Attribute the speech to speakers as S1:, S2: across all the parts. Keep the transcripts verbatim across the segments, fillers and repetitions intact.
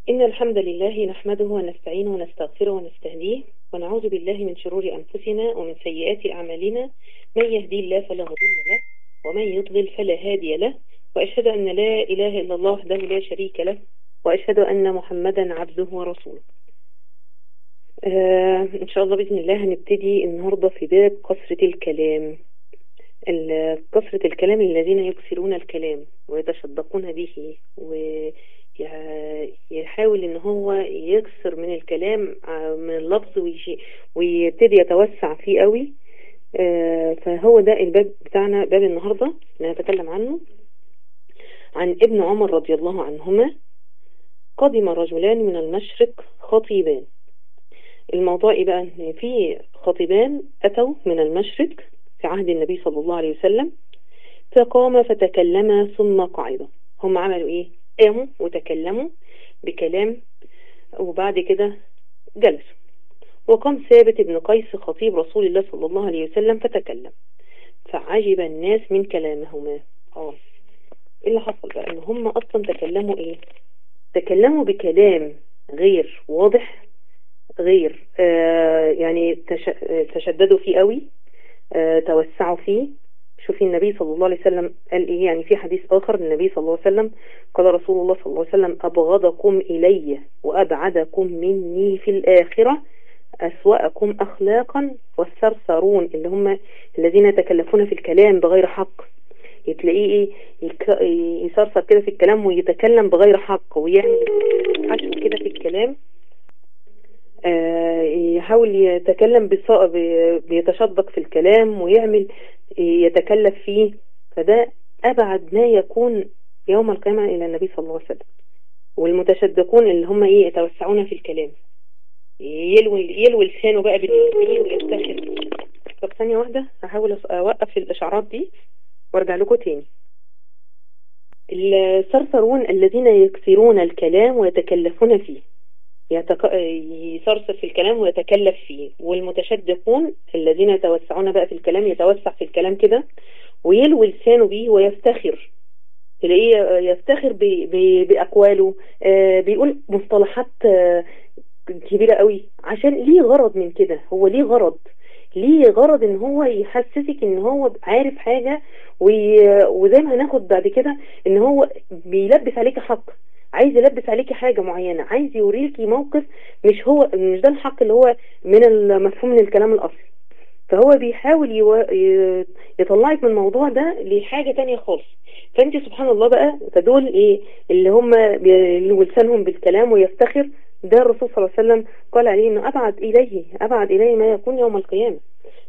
S1: إن الحمد لله نحمده ونستعينه ونستغفره ونستهديه ونعوذ بالله من شرور أنفسنا ومن سيئات أعمالنا. من يهدي الله فلا مضل له ومن يضلل فلا هادي له، وأشهد أن لا إله إلا الله وحده لا شريك له، وأشهد أن محمدا عبده ورسوله. آه إن شاء الله بإذن الله هنبتدي النهاردة في باب كثرة الكلام. كثرة الكلام الذين يكثرون الكلام ويتصدقون به، ويحاول ان هو يكثر من الكلام من اللفظ ويبتدي يتوسع فيه قوي. فهو ده الباب بتاعنا، باب النهاردة اللي هنتكلم عنه. عن ابن عمر رضي الله عنهما قدم رجلان من المشرق خطيبان. الموضوع ايه بقى؟ ان في خطيبان اتوا من المشرق في عهد النبي صلى الله عليه وسلم، فقام فتكلم ثم قعد. هم عملوا ايه؟ قاموا وتكلموا بكلام وبعد كده جلسوا. وقام ثابت بن قيس خطيب رسول الله صلى الله عليه وسلم فتكلم، فعجب الناس من كلامهما. اه ايه اللي حصل بقى؟ ان هم اصلا تكلموا ايه؟ تكلموا بكلام غير واضح، غير آه يعني تش... تشددوا فيه قوي، آه توسعوا فيه. شوفي النبي صلى الله عليه وسلم قال ايه؟ يعني في حديث اخر النبي صلى الله عليه وسلم قال رسول الله صلى الله عليه وسلم: ابغضكم الي وابعدكم مني في الاخرة اسوأكم اخلاقا والثرثرون، اللي هم الذين يتكلفون في الكلام بغير حق. تلاقيه ايه؟ يك... يصرصر كده في الكلام ويتكلم بغير حق ويعمل حشو كده في الكلام، آه يحاول يتكلم بص... بيتشدق في الكلام ويعمل يتكلف فيه. فده أبعد ما يكون يوم القيامة إلى النبي صلى الله عليه وسلم. والمتشدقون اللي هم إيه؟ يتوسعون في الكلام، يلوي يلوي لسانه بقى بالنسبة ويفتخر. طب ثانية واحدة هحاول أوقف الإشعارات دي وارجع لكم تاني. الثرثرون الذين يكثرون الكلام ويتكلفون فيه، يتك... يصرصر في الكلام ويتكلف فيه. والمتشدقون الذين يتوسعون بقى في الكلام، يتوسع في الكلام كده ويلوي لسانه به ويفتخر. تلاقيه يفتخر ب... ب... بأقواله، آه بيقول مصطلحات آه كبيرة قوي عشان ليه غرض من كده. هو ليه غرض؟ ليه غرض ان هو يحسسك ان هو عارف حاجة، وي... وزي ما هناخد بعد كده ان هو بيلبس عليك حق، عايز يلبس عليكي حاجة معينة، عايز يوريكي موقف مش هو مش ده الحق اللي هو من المفهوم من الكلام الأصلي. فهو بيحاول يو... يطلعك من الموضوع ده لحاجة تانية خالص. فانت سبحان الله بقى تدول ايه اللي هم لسانهم بالكلام ويفتخر. ده الرسول صلى الله عليه وسلم قال عليه انه ابعد اليه ابعد اليه ما يكون يوم القيامة.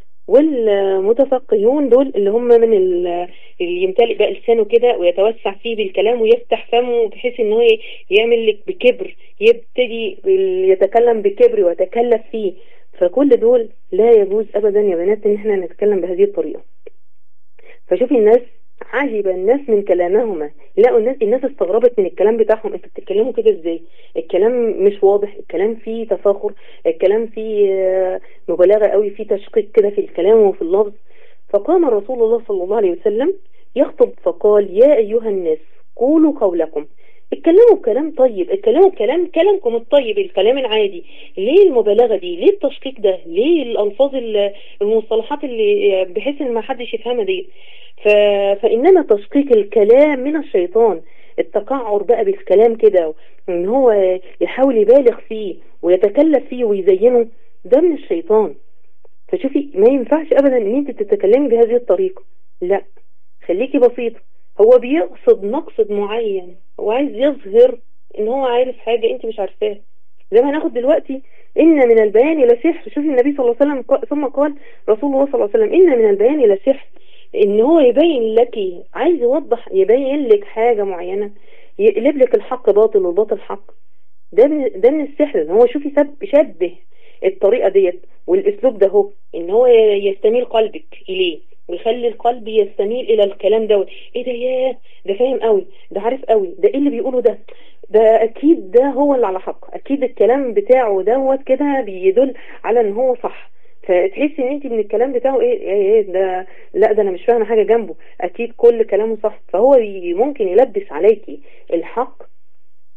S1: والمتفقهون دول اللي هم من اللي يمتلئ بقى لسانه كده ويتوسع فيه بالكلام ويفتح فمه بحيث ان هو يعمل لك بكبر، يبتدي يتكلم بكبر ويتكلف فيه. فكل دول لا يجوز ابدا يا بنات ان احنا نتكلم بهذه الطريقة. فشوفي الناس عجب الناس من كلامهما، لقوا الناس الناس استغربت من الكلام بتاعهم. انتوا بتتكلموا كده ازاي؟ الكلام مش واضح، الكلام فيه تفاخر، الكلام فيه مبالغة قوي، فيه تشقيق كده في الكلام وفي اللفظ. فقام رسول الله صلى الله عليه وسلم يخطب فقال: يا ايها الناس قولوا قولكم. اتكلموا بكلام طيب، اتكلموا بكلام كلامكم الطيب، الكلام العادي. ليه المبالغة دي؟ ليه التشقيق ده؟ ليه الالفاظ المصطلحات اللي بحيث ان ما حدش يفهمها دي؟ ف... فإنما تشقيق الكلام من الشيطان. التقعر بقى بالكلام كده ان هو يحاول يبالغ فيه ويتكلف فيه ويزينه، ده من الشيطان. فشوفي ما ينفعش ابدا ان انت تتكلمي بهذه الطريقة. لا، خليكي بسيطة. هو بيقصد مقصد معين، هو عايز يظهر ان هو عارف حاجة انت مش عارفاها. زي ما هناخد دلوقتي ان من البيان لسحر. شوفي النبي صلى الله عليه وسلم ثم قال رسول الله صلى الله عليه وسلم: ان من البيان لسحر. ان هو يبين لك، عايز يوضح يبين لك حاجة معينة، يقلب لك الحق باطل والباطل حق. ده من ده من السحر. ان هو شوفي شبه الطريقة ديت والاسلوب ده، هو ان هو يستميل قلبك اليه ويخلي القلب يستميل الى الكلام ده. ايه ده؟ ياه ده فاهم قوي، ده عارف قوي، ده ايه اللي بيقوله ده؟ ده اكيد ده هو اللي على حق، اكيد الكلام بتاعه دوت كده بيدل على ان هو صح. فتحسي ان انت من الكلام بتاعه ايه, إيه ده؟ لا ده انا مش فاهمه حاجه جنبه، اكيد كل كلامه صح. فهو ممكن يلبس عليكي الحق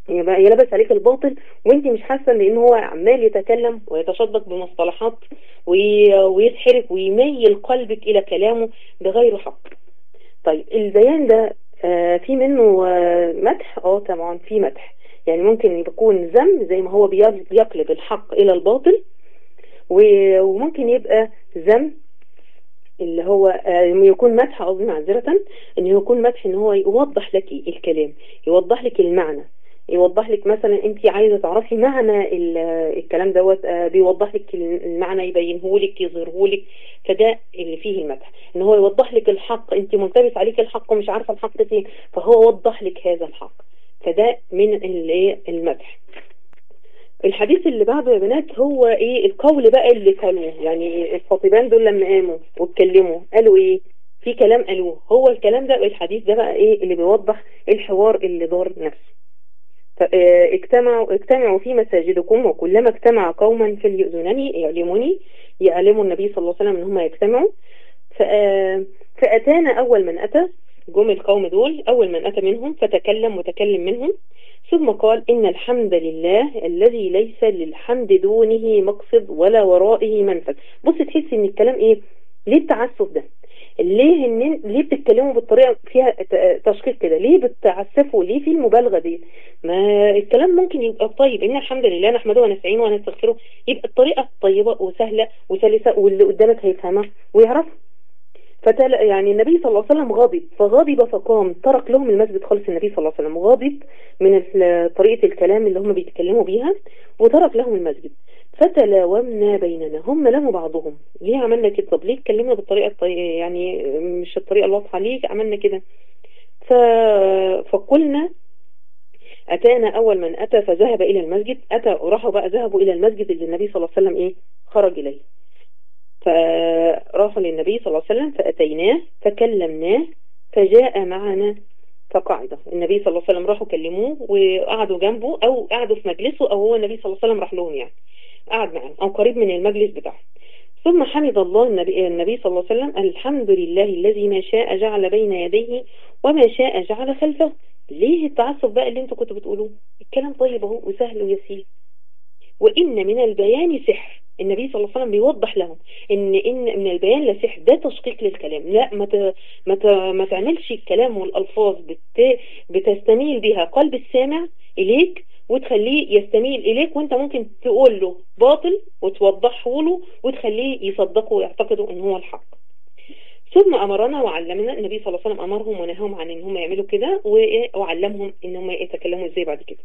S1: يبقى يلبس عليك الباطل وانت مش حاسه ان هو عمال يتكلم ويتشدق بمصطلحات ويسحرك ويميل قلبك الى كلامه بغير حق. طيب البيان ده آه في منه آه مدح؟ اه طبعا في مدح، يعني ممكن يكون ذم زي ما هو بيقلب الحق الى الباطل، وممكن يبقى ذم اللي هو آه يكون مدح، قصدي معذرة ان يكون مدح ان هو يوضح لك الكلام، يوضح لك المعنى، يوضح لك مثلا انت عايزه تعرفي معنى الكلام دوت، بيوضح لك المعنى، يبينه لك، يظهره لك. فده اللي فيه المدح، ان هو يوضح لك الحق، انت ملتبس عليك الحق ومش عارفه الحق فين، فهو وضح لك هذا الحق، فده من الايه المدح. الحديث اللي بعده يا بنات هو ايه القول بقى اللي قالوه، يعني الخطيبان دول لما قاموا واتكلموا قالوا ايه، في كلام قالوه، هو الكلام ده الحديث ده بقى ايه اللي بيوضح الحوار اللي دار نفسه. اجتمعوا اجتمعوا في مساجدكم وكلما اجتمع قوما فليؤذنني يعلموني، يعلموا النبي صلى الله عليه وسلم ان هم يجتمعوا. فأتانا أول من أتى، جم القوم دول أول من أتى منهم فتكلم متكلم منهم، ثم قال إن الحمد لله الذي ليس للحمد دونه مقصد ولا ورائه منفذ. بص تحس ان الكلام ايه، ليه التعسف ده، ليه ان ليه بتتكلموا بالطريقه فيها تشكيك كده، ليه بتعسفوا، ليه في المبالغه دي؟ ما الكلام ممكن يبقى طيب، ان الحمد لله نحمده ونستعينه ونستغفره، يبقى الطريقه طيبه وسهله وسلسه واللي قدامك هيفهمها ويعرف. فتل يعني النبي صلى الله عليه وسلم غاضب، فغاضب فقام ترك لهم المسجد خالص. النبي صلى الله عليه وسلم غاضب من طريقه الكلام اللي هم بيتكلموا بيها وترك لهم المسجد. فتلاومنا بيننا، هم لموا بعضهم، ليه عملنا كده؟ طب ليه اتكلمنا بالطريقه يعني مش الطريقه الواضحه، ليه عملنا كده؟ ف... فقلنا اتانا اول من اتى فذهب الى المسجد، اتى راحوا بقى ذهبوا الى المسجد اللي النبي صلى الله عليه وسلم ايه خرج اليه، فراحوا للنبي صلى الله عليه وسلم فاتيناه فكلمناه فجاء معنا فقعد. النبي صلى الله عليه وسلم راحوا كلموه وقعدوا جنبه او قعدوا في مجلسه، او هو النبي صلى الله عليه وسلم راح لهم يعني قعد معهم او قريب من المجلس بتاعه. ثم حمد الله النبي, النبي صلى الله عليه وسلم، الحمد لله الذي ما شاء جعل بين يديه وما شاء جعل خلفه. ليه التعصب بقى اللي انتوا كنتوا بتقولوه؟ الكلام طيب اهو وسهل ويسير. وإن من البيان سحر، النبي صلى الله عليه وسلم بيوضح لهم ان ان من البيان لسحر، ده تشقيق للكلام، لا ما ت... ما, ت... ما تعملش الكلام والالفاظ بت... بتستميل بها قلب السامع اليك وتخليه يستميل اليك، وانت ممكن تقول له باطل وتوضحه له وتخليه يصدقه ويعتقده ان هو الحق. ثم امرنا وعلمنا، النبي صلى الله عليه وسلم امرهم ونهاهم عن ان هم يعملوا كده وعلمهم ان هم يتكلموا ازاي بعد كده.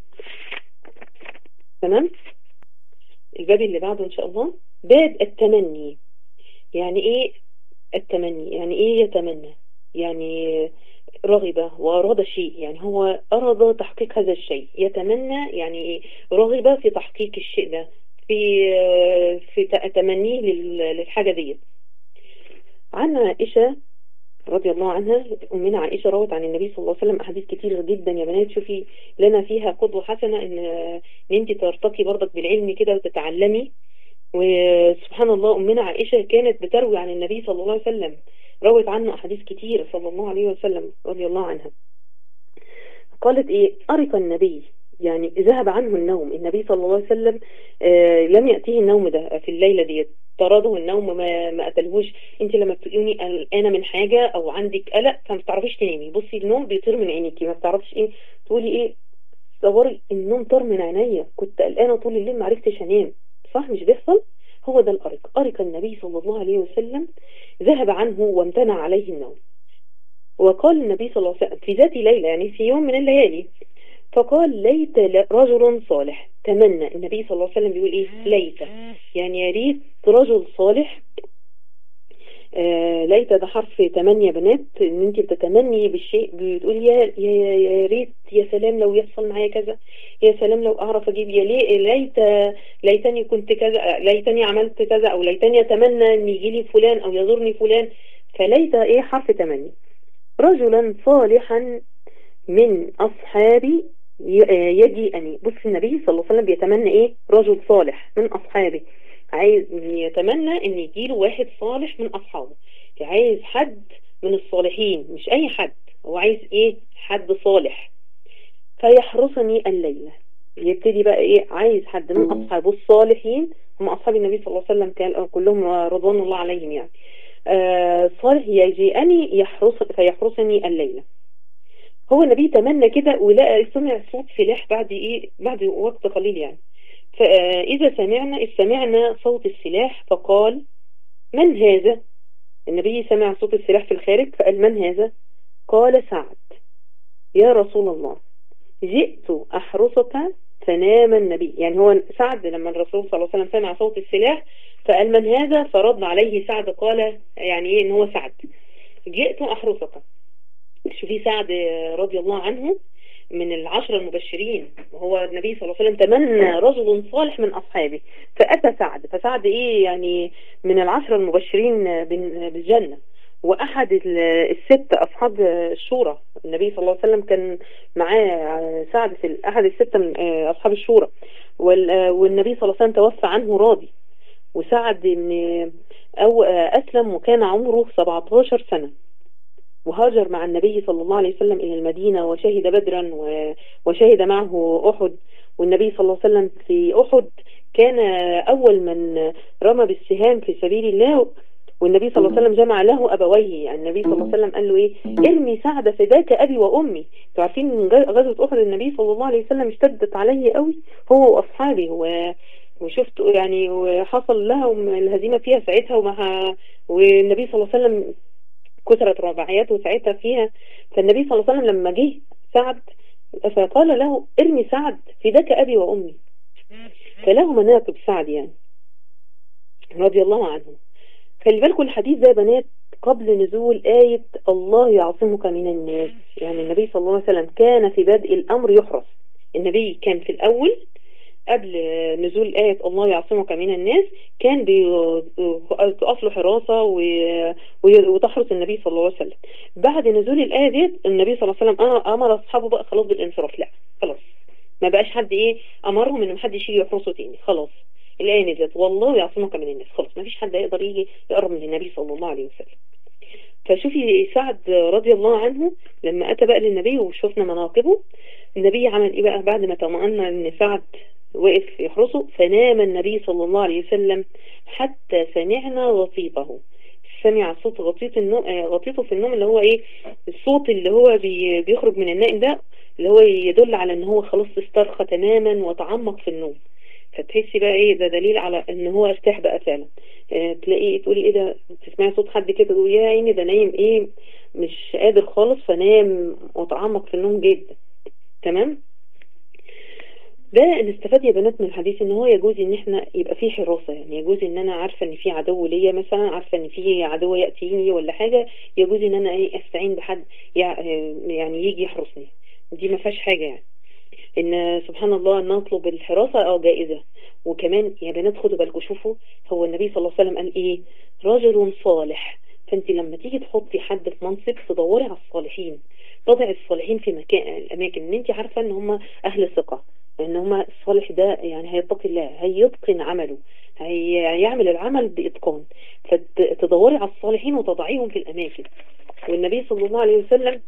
S1: تمام. الباب اللي بعده ان شاء الله باب التمني. يعني ايه التمني؟ يعني ايه يتمنى؟ يعني رغب واراد شيء، يعني هو اراد تحقيق هذا الشيء. يتمنى يعني رغب في تحقيق الشيء ده، في في تمنيه للحاجه دي. عن عائشه رضي الله عنها، أمنا عائشة روت عن النبي صلى الله عليه وسلم أحاديث كتير جدا يا بنات. شوفي لنا فيها قدوة حسنة إن إن أنت ترتقي برضك بالعلم كده وتتعلمي. وسبحان الله أمنا عائشة كانت بتروي عن النبي صلى الله عليه وسلم، روت عنه أحاديث كتير صلى الله عليه وسلم رضي الله عنها. قالت إيه؟ أرق النبي، يعني ذهب عنه النوم. النبي صلى الله عليه وسلم آه لم يأتيه النوم ده في الليلة دي، طرده النوم، ما ما قتلهوش. انت لما بتقولي قلقانه من حاجه او عندك قلق فما بتعرفيش تنامي، بصي النوم بيطير من عينيكي، ما بتعرفيش ايه تقولي ايه، تصوري النوم طار من عينيا، كنت قلقانه طول الليل ما عرفتش انام، صح مش بيحصل؟ هو ده الارق. ارق النبي صلى الله عليه وسلم، ذهب عنه وامتنع عليه النوم. وقال النبي صلى الله عليه وسلم في ذات ليله، يعني في يوم من الليالي، فقال ليت رجل صالح تمنى. النبي صلى الله عليه وسلم بيقول ايه؟ ليت، يعني يا ريت رجل صالح. آه ليت ده حرف تمني يا بنات، ان انت بتتمني بالشيء، بتقول يا يا يا ريت، يا سلام لو يحصل معايا كذا، يا سلام لو اعرف اجيب، يا ليت ليتني كنت كذا، ليتني عملت كذا، او ليتني اتمنى ان يجي لي فلان او يزورني فلان. فليت ايه؟ حرف تمني. رجلا صالحا من اصحابي يجي أني. بص النبي صلى الله عليه وسلم بيتمنى ايه؟ رجل صالح من اصحابه، عايز يتمنى ان يجيله واحد صالح من اصحابه، عايز حد من الصالحين مش اي حد، هو عايز ايه؟ حد صالح. فيحرسني الليلة. يبتدي بقى ايه، عايز حد من اصحابه الصالحين، هم اصحاب النبي صلى الله عليه وسلم كان كلهم رضوان الله عليهم يعني، آه صالح يجيئني يحرس فيحرسني الليلة. هو النبي تمنى كده ولقى سمع صوت سلاح بعد ايه، بعد وقت قليل يعني. فاذا سمعنا إذ سمعنا صوت السلاح فقال من هذا؟ النبي سمع صوت السلاح في الخارج فقال من هذا؟ قال سعد. يا رسول الله جئت أحرسك فنام النبي. يعني هو سعد لما الرسول صلى الله عليه وسلم سمع صوت السلاح فقال من هذا؟ فرد عليه سعد قال يعني ايه ان هو سعد. جئت أحرسك. شوفي سعد رضي الله عنه من العشرة المبشرين، وهو النبي صلى الله عليه وسلم تمنى رجل صالح من أصحابه فأتى سعد. فسعد إيه يعني من العشرة المبشرين بالجنة، وأحد الست أصحاب الشورى. النبي صلى الله عليه وسلم كان معاه سعد في أحد الستة من أصحاب الشورى، والنبي صلى الله عليه وسلم توفى عنه راضي. وسعد من أو أسلم وكان عمره سبعتاشر سنة، وهاجر مع النبي صلى الله عليه وسلم إلى المدينة وشهد بدرا وشهد معه أحد. والنبي صلى الله عليه وسلم في أحد كان أول من رمى بالسهام في سبيل الله، والنبي صلى الله عليه وسلم جمع له أبويه. يعني النبي صلى الله عليه وسلم قال له إيه، ارمي سعد فداك أبي وأمي. انتوا عارفين من غزوة أحد النبي صلى الله عليه وسلم اشتدت عليه قوي هو وأصحابه، وشفت يعني وحصل لهم الهزيمة فيها ساعتها، ومع والنبي صلى الله عليه وسلم كثرت رباعياته ساعتها فيها. فالنبي صلى الله عليه وسلم لما جه سعد فقال له ارمي سعد فداك أبي وأمي. فله مناقب سعد يعني رضي الله عنه. خلي بالكم الحديث ده يا بنات قبل نزول آية الله يعصمك من الناس. يعني النبي صلى الله عليه وسلم كان في بدء الأمر يحرس. النبي كان في الأول قبل نزول آية الله يعصمك من الناس كان بتقف له حراسة وتحرس النبي صلى الله عليه وسلم. بعد نزول الآية ديت النبي صلى الله عليه وسلم أمر أصحابه بقى خلاص بالانصراف. لا خلاص ما بقاش حد إيه أمرهم إنه حد يجي يحرسه تاني. خلاص الآية نزلت والله يعصمك من الناس، خلاص ما فيش حد يقدر يجي يقرب من النبي صلى الله عليه وسلم. فشوفي سعد رضي الله عنه لما أتى بقى للنبي وشوفنا مناقبه، النبي عمل إيه بقى بعد ما طمأن إن سعد وقف يحرسه؟ فنام النبي صلى الله عليه وسلم حتى سمعنا غطيطه. سمع صوت غطيط النوم، غطيطه في النوم اللي هو ايه، الصوت اللي هو بي بيخرج من النائم ده اللي هو يدل على ان هو خلاص استرخى تماما وتعمق في النوم. فتحسي بقى ايه ده دليل على ان هو ارتاح بقى فعلا. اه تلاقي تقولي ايه ده، تسمعي صوت حد كده تقولي يا عيني ده نايم ايه مش قادر خالص، فنام وتعمق في النوم جدا. تمام. ده نستفاد يا بنات من الحديث ان هو يجوز ان احنا يبقى فيه حراسة. يعني يجوز ان انا عارفة ان في عدو ليا مثلا، عارفة ان في عدو يأتيني ولا حاجة، يجوز ان انا ايه استعين بحد يعني يجي يحرسني. دي ما فيهاش حاجة يعني. ان سبحان الله ان نطلب الحراسة او جائزة. وكمان يا بنات خدوا بالكم، شوفوا هو النبي صلى الله عليه وسلم قال ايه، رجل صالح. فانت لما تيجي تحطي حد في منصب تدوري على الصالحين، تضع الصالحين في مكان الاماكن ان انت عارفة ان هم اهل ثقة، ان هما الصالح ده يعني هيتقي الله، هيتقن عمله، هيعمل العمل بإتقان. فتدوري على الصالحين وتضعيهم في الأماكن. والنبي صلى الله عليه وسلم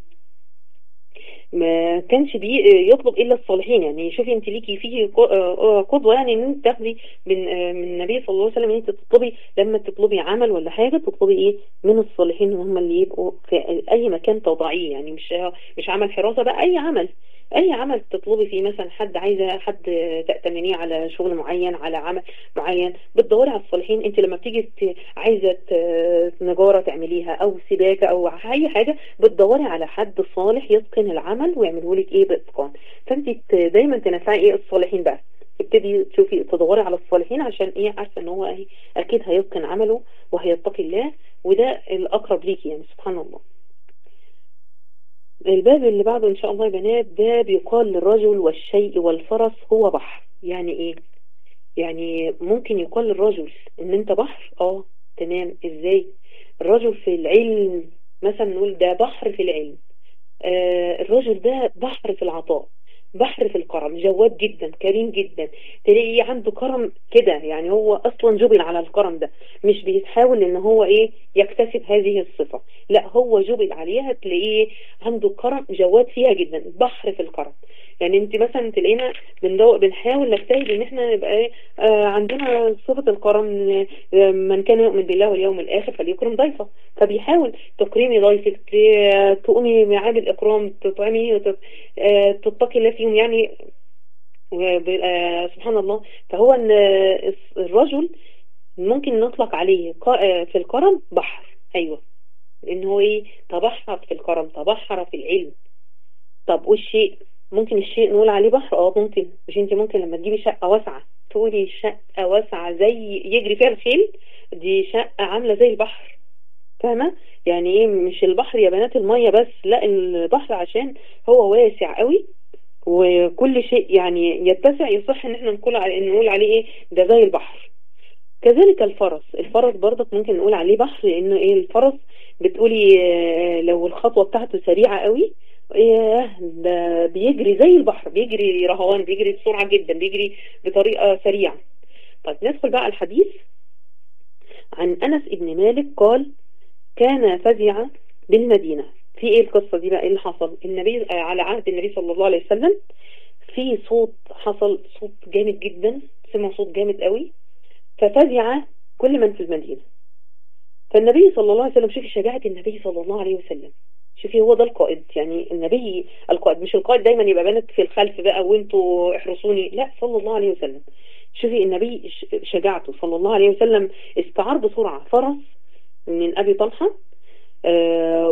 S1: ما كانش بيطلب إلا الصالحين. يعني شوفي انت ليكي فيه قدوة، يعني ان انت تاخدي من من النبي صلى الله عليه وسلم ان انت تطلبي لما تطلبي عمل ولا حاجة تطلبي ايه من الصالحين، هم اللي يبقوا في اي مكان تضعيه. يعني مش مش عمل حراسة بقى، اي عمل اي عمل تطلبي فيه مثلا حد عايزه حد تأتمنيه على شغل معين على عمل معين بتدوري على الصالحين. انت لما بتيجي عايزه نجاره تعمليها او سباكه او اي حاجه بتدوري على حد صالح يتقن العمل ويعمله لك ايه باتقان. فانت دايما تنفعي ايه الصالحين بقى، تبتدي تشوفي تدوري على الصالحين عشان ايه، عارفه ان هو ايه اكيد هيتقن عمله وهيتقي الله، وده الاقرب ليكي يعني. سبحان الله. الباب اللي بعده ان شاء الله يا بنات ده بيقال للرجل والشيء والفرس هو بحر. يعني ايه؟ يعني ممكن يقال للرجل ان انت بحر. اه تمام. ازاي؟ الرجل في العلم مثلا نقول ده بحر في العلم، آه الرجل ده بحر في العطاء، بحر في الكرم، جواد جدا، كريم جدا، تلاقيه عنده كرم كده، يعني هو اصلا جبل على الكرم ده، مش بيحاول ان هو ايه يكتسب هذه الصفة، لا هو جبل عليها، تلاقيه عنده كرم، جواد فيها جدا، بحر في الكرم. يعني انت مثلا تلاقينا بندو... بنحاول نجتهد ان احنا نبقى ايه آه عندنا صفة الكرم، آه من كان يؤمن بالله واليوم الاخر فليكرم ضيفه، فبيحاول تكريمي ضيفك، تقومي معاه بالاكرام، تطعمي وتت... آه تتقي الله فيهم يعني، آه سبحان الله. فهو ان الرجل ممكن نطلق عليه في الكرم بحر، ايوه، لان هو ايه تبحر في الكرم، تبحر في العلم. طب والشيء، ممكن الشيء نقول عليه بحر؟ اه ممكن. مش انت ممكن لما تجيبي شقة واسعة تقولي شقة واسعة زي يجري فيها الخيل؟ دي شقة عاملة زي البحر، فاهمة؟ يعني ايه مش البحر يا بنات المية بس، لا البحر عشان هو واسع قوي وكل شيء يعني يتسع، يصح ان احنا نقول عليه نقول عليه ايه ده زي البحر. كذلك الفرس، الفرس برضك ممكن نقول عليه بحر، لانه ايه الفرس بتقولي لو الخطوة بتاعته سريعة قوي ايه ده بيجري زي البحر، بيجري رهوان، بيجري بسرعة جدا، بيجري بطريقة سريعة. طيب ندخل بقى الحديث. عن أنس ابن مالك قال كان فزع بالمدينة. في ايه القصة دي بقى؟ ايه اللي حصل؟ النبي على عهد النبي صلى الله عليه وسلم في صوت حصل، صوت جامد جدا، سمع صوت جامد قوي، ففزع كل من في المدينة. فالنبي صلى الله عليه وسلم، شوفي شجاعة النبي صلى الله عليه وسلم، شوفي هو ده القائد، يعني النبي القائد، مش القائد دايما يبقى بنات في الخلف بقى وانتوا احرسوني، لا صلى الله عليه وسلم. شوفي النبي شجاعته صلى الله عليه وسلم، استعار بسرعة فرس من ابي طلحة، آه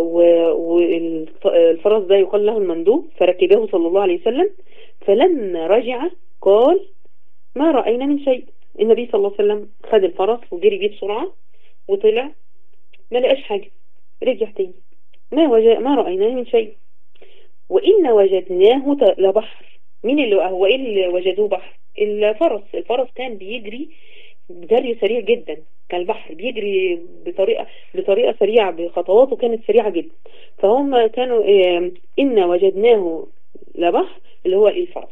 S1: والفرس ده يقال له المندوب، فركبه صلى الله عليه وسلم. فلما رجع قال ما رأينا من شيء. النبي صلى الله عليه وسلم خد الفرس وجري بيه بسرعة وطلع، ما لقاش حاجة، رجع تاني ما وجد ما رأينا من شيء. وإن وجدناه لبحر. مين اللي هو ايه اللي وجدوه بحر؟ الفرس. الفرس كان بيجري جري سريع جدا كالبحر، بيجري بطريقة بطريقة سريعة، بخطواته كانت سريعة جدا. فهم كانوا إيه إن وجدناه لبحر اللي هو الفرس.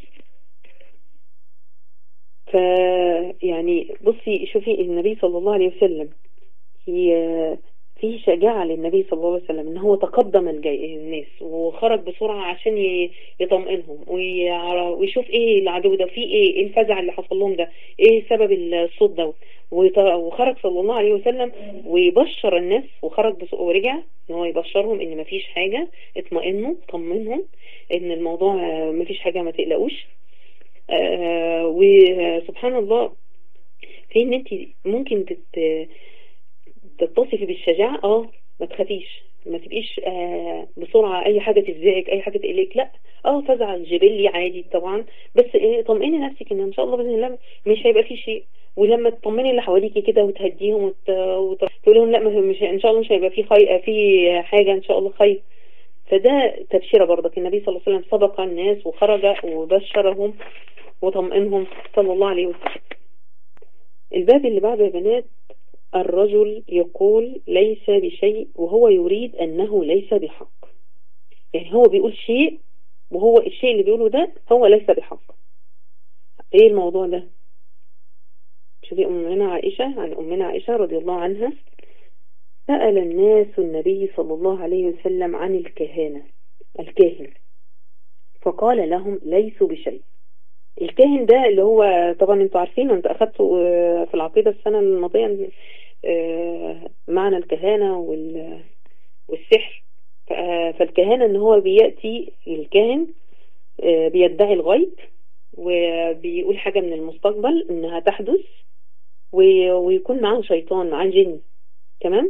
S1: فيعني بصي شوفي النبي صلى الله عليه وسلم هي في شجاعة للنبي صلى الله عليه وسلم ان هو تقدم الناس وخرج بسرعة عشان يطمئنهم ويشوف ايه العدو ده، في ايه ايه الفزع اللي حصل لهم ده، ايه سبب الصوت ده، وخرج صلى الله عليه وسلم ويبشر الناس، وخرج ورجع ان هو يبشرهم ان مفيش حاجة، اطمئنوا، طمنهم ان الموضوع مفيش حاجة، ما تقلقوش. آه وسبحان الله في ان انت ممكن تت تتصفي بالشجاعة، اه ما تخافيش، ما تبقيش آه بسرعة اي حاجة تفزعك، اي حاجة تقلقك، لا اه فزع جبلي عادي طبعا، بس ايه طمئني نفسك ان ان شاء الله باذن الله مش هيبقى في شيء. ولما تطمني اللي حواليكي كده وتهديهم وت... وتقول لهم لا مش ان شاء الله مش هيبقى في خي... في حاجة، ان شاء الله خير. فده تبشيره برضك. النبي صلى الله عليه وسلم سبق الناس وخرج وبشرهم وطمئنهم صلى الله عليه وسلم. الباب اللي بعده يا بنات، الرجل يقول ليس بشيء وهو يريد أنه ليس بحق. يعني هو بيقول شيء وهو الشيء اللي بيقوله ده هو ليس بحق. ايه الموضوع ده؟ شوفي أمنا عائشة، عن أمنا عائشة رضي الله عنها، سأل الناس النبي صلى الله عليه وسلم عن الكهانة، الكاهن، فقال لهم ليسوا بشيء. الكاهن ده اللي هو طبعا انتوا عارفين، انتوا اخدتوا في العقيدة السنة الماضية معنى الكهانة والسحر. فالكهانة ان هو بيأتي الكاهن بيدعي الغيب وبيقول حاجة من المستقبل انها تحدث، ويكون معاه شيطان، معاه جن، تمام.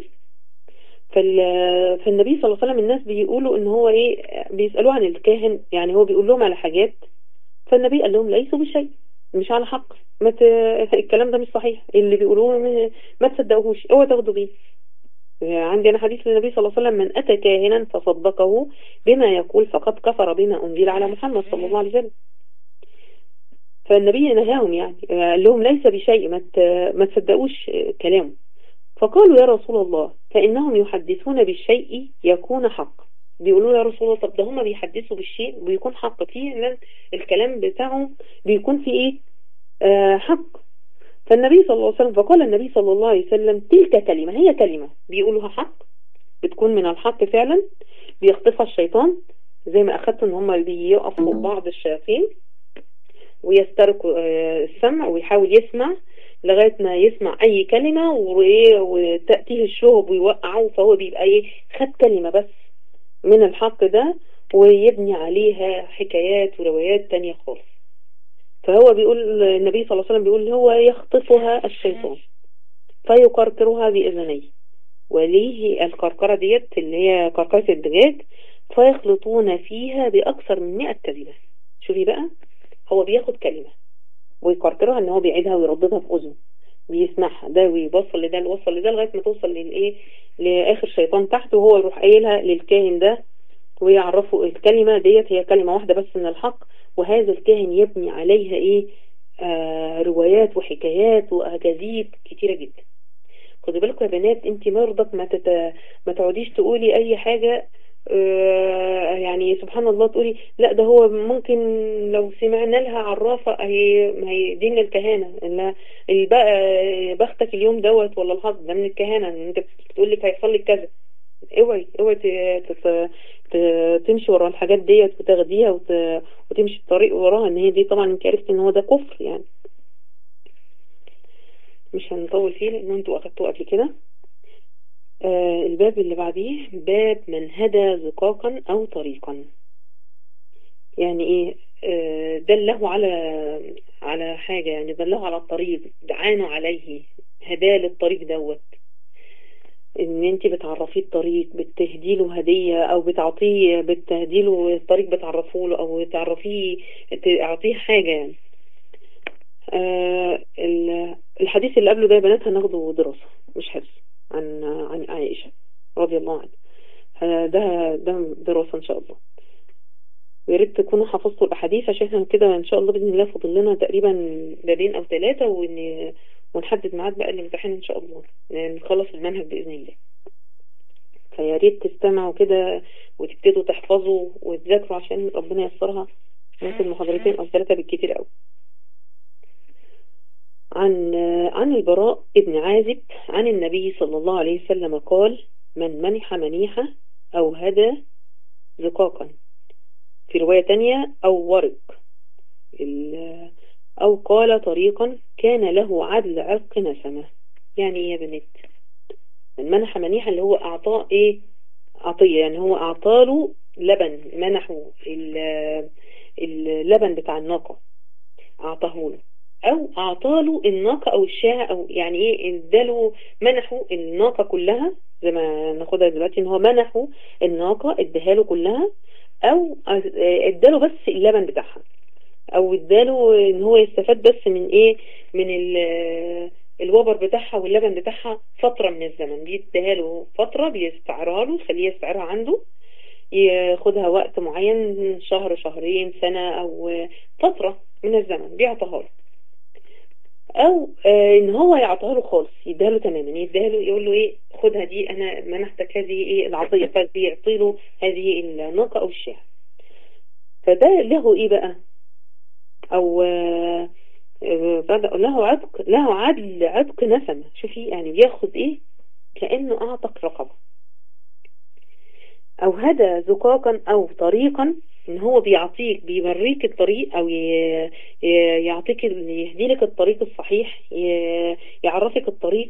S1: فالنبي صلى الله عليه وسلم الناس بيقولوا ان هو ايه، بيسألوه عن الكاهن، يعني هو بيقول لهم على حاجات، فالنبي قال لهم ليسوا بشيء، مش على حق، ما ت... الكلام ده مش صحيح، اللي بيقولوه ما تصدقوهوش، اوعوا تاخدوا بيه. عندي انا حديث للنبي صلى الله عليه وسلم من اتى كاهنا فصدقه بما يقول فقد كفر بما انزل على محمد صلى الله عليه وسلم. فالنبي نهاهم، يعني قال لهم ليس بشيء، ما ت... ما تصدقوش كلامه. فقالوا يا رسول الله فإنهم يحدثون بالشيء يكون حق، بيقولوا له يا رسول الله طب ده هما بيحدثوا بالشيء وبيكون حق فيه، الكلام بتاعهم بيكون فيه ايه آه حق. فالنبي صلى الله عليه وسلم فقال النبي صلى الله عليه وسلم تلك كلمة، هي كلمة بيقولوها حق، بتكون من الحق فعلا، بيخطفها الشيطان زي ما أخدتوا ان هم بيقفوا بعض الشياطين ويستركوا السمع ويحاول يسمع لغاية ما يسمع أي كلمة وتأتيه الشهب ويوقعه، فهو بيبقى ايه خد كلمة بس من الحق ده ويبني عليها حكايات وروايات تانية خالص. فهو بيقول النبي صلى الله عليه وسلم بيقول هو يخطفها الشيطان فيقرقرها بإذنيه، وليه القرقرة ديت اللي هي قرقرة الدجاج، فيخلطون فيها بأكثر من مئة كلمة. شوفي بقى هو بياخد كلمة ويقرقرها ان هو بيعيدها ويرددها في أذنه، بيسمعها ده ويوصل لده ويوصل لده لغاية ما توصل للايه لآخر شيطان تحت، وهو يروح قايلها للكاهن ده ويعرفوا الكلمة ديت هي كلمة واحدة بس من الحق، وهذا الكاهن يبني عليها ايه آه روايات وحكايات وأكاذيب كتيرة جدا. خدوا بالكم يا بنات انت مرضك ما تت... ما تقعديش تقولي اي حاجة آه يعني سبحان الله تقولي لا ده هو ممكن لو سمعنا لها عرافة هي ما هي دي من الكهانة، ان البقى بختك اليوم دوت ولا الحظ ده من الكهانة، ان انت بتقول لك هيحصل لك كذا. اوعي اوعي تمشي ورا الحاجات ديت وتاخديها وت... وتمشي الطريق وراها، ان هي دي طبعا انت عرفت ان هو ده كفر يعني. مش هنطول فيه لان انتوا اخدتوه قبل كده. آه الباب اللي بعديه باب من هدى زقاقا او طريقا. يعني ايه آه دله على على حاجة، يعني دله على الطريق، دعانه عليه، هداه للطريق دوت، ان انت بتعرفيه الطريق، بتهديله هدية او بتعطيه بتهديله الطريق، بتعرفه له او تعرفيه تعطيه حاجة يعني. آه الحديث اللي قبله ده يا بنات هناخده دراسة مش حفظ عن عن عائشة رضي الله عنها، ده ده دراسة ان شاء الله، ويا ريت تكونوا حفظتوا الاحاديث عشان كده ان شاء الله باذن الله فاضل لنا تقريبا بابين او ثلاثة وان ونحدد ميعاد بقى الامتحان ان شاء الله نخلص المنهج باذن الله. فيا ريت تستمعوا كده وتبتدوا تحفظوا وتذاكروا عشان ربنا ييسرها، ممكن محاضرتين او ثلاثة بالكتير قوي. عن عن البراء ابن عازب عن النبي صلى الله عليه وسلم قال من منح منيحة او هدى زقاقا، في رواية تانية او ورق او قال طريقا كان له عدل عتق نسمة. يعني ايه يا بنات؟ من منح منيحة اللي هو اعطاه ايه عطية، يعني هو اعطاله لبن، منحه اللبن بتاع الناقة اعطاه له، او اعطاله الناقة او الشاة، او يعني ايه اداله منحه الناقة كلها زي ما ناخدها دلوقتي ان هو منحه الناقة اداها له كلها، او اداله بس اللبن بتاعها، او اداله ان هو يستفاد بس من ايه من الوبر بتاعها واللبن بتاعها فترة من الزمن، بيديها له فترة بيستعرها له خليه يستعرها عنده، ياخدها وقت معين شهر شهرين سنة او فترة من الزمن بيعطيها له، او آه ان هو يعطيها له خالص يديها له تماما، يديها له يقول له ايه خدها دي انا منحتك هذه ايه العطية، فبيعطي له هذه الناقة او الشاه. فده له ايه بقى او آه له عتق له عدل عتق نسمة. شوفي يعني بياخد ايه كأنه اعتق رقبة. او هدى زقاقا او طريقا ان هو بيعطيك بيوريك الطريق او يعطيك يهدي لك الطريق الصحيح، يعرفك الطريق.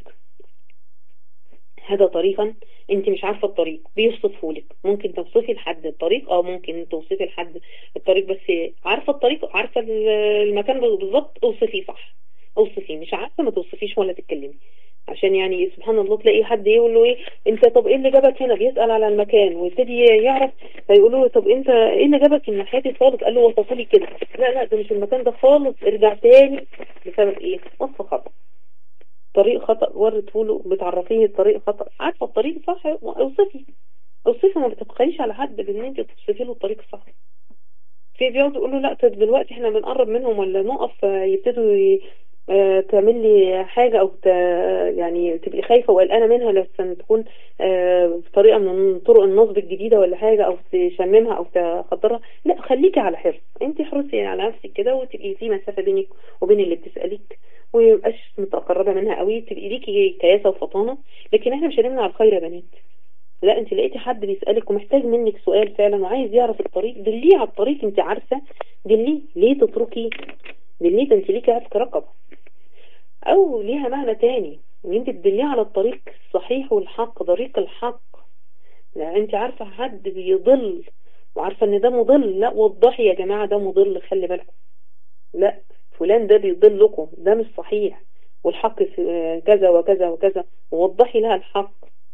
S1: هذا طريقا انت مش عارفة الطريق بيوصفه لك، ممكن توصفي لحد الطريق او ممكن توصفي لحد الطريق بس عارفة الطريق عارفة المكان بالظبط اوصفيه صح، اوصفيه مش عارفة ما توصفيش ولا تتكلمي، عشان يعني سبحان الله تلاقي حد يقول له ايه انت طب ايه اللي جابك هنا، بيسأل على المكان ويبتدي يعرف، فيقولوا له طب انت ايه اللي جابك من ناحيتي خالص، قال له وصفوا كده، لا لا ده مش المكان ده خالص، ارجع تاني. بسبب ايه؟ وصف خطأ، طريق خطأ ورته له، بتعرفيه الطريق خطأ، عارفه الطريق صح اوصفي اوصفي، ما بتبخليش على حد بان انت توصفي له الطريق صح. في بيقعدوا يقولوا لا طب دلوقتي احنا بنقرب منهم ولا نقف، يبتدوا آه تعمل لي حاجة او ت... يعني تبقي خايفة وقلقانة منها لسن تكون آه بطريقة من طرق النصب الجديدة ولا حاجة او تشممها او تخطرها. لا خليكي على حرص، انت حرصي على نفسك كده وتبقي في مسافة بينك وبين اللي بتسألك وميبقاش متقربة منها قوي، تبقي ليكي كياسة وفطانة. لكن احنا مش هنمنع الخير يا بنات. لا انت لقيتي حد بيسألك ومحتاج منك سؤال فعلا وعايز يعرف الطريق، دليه على الطريق، انت عارفة دليه. ليه تتركي؟ دليه، ده انت ليكي عفك رقبة. او ليها معنى تاني ان انت تدليه على الطريق الصحيح والحق، طريق الحق. لا انت عارفة حد بيضل وعارفة ان ده مضل، لا وضحي يا جماعة ده مضل، خلي بالكم. لا فلان ده بيضلكم، ده مش صحيح، والحق في كذا وكذا وكذا، ووضحي لها الحق.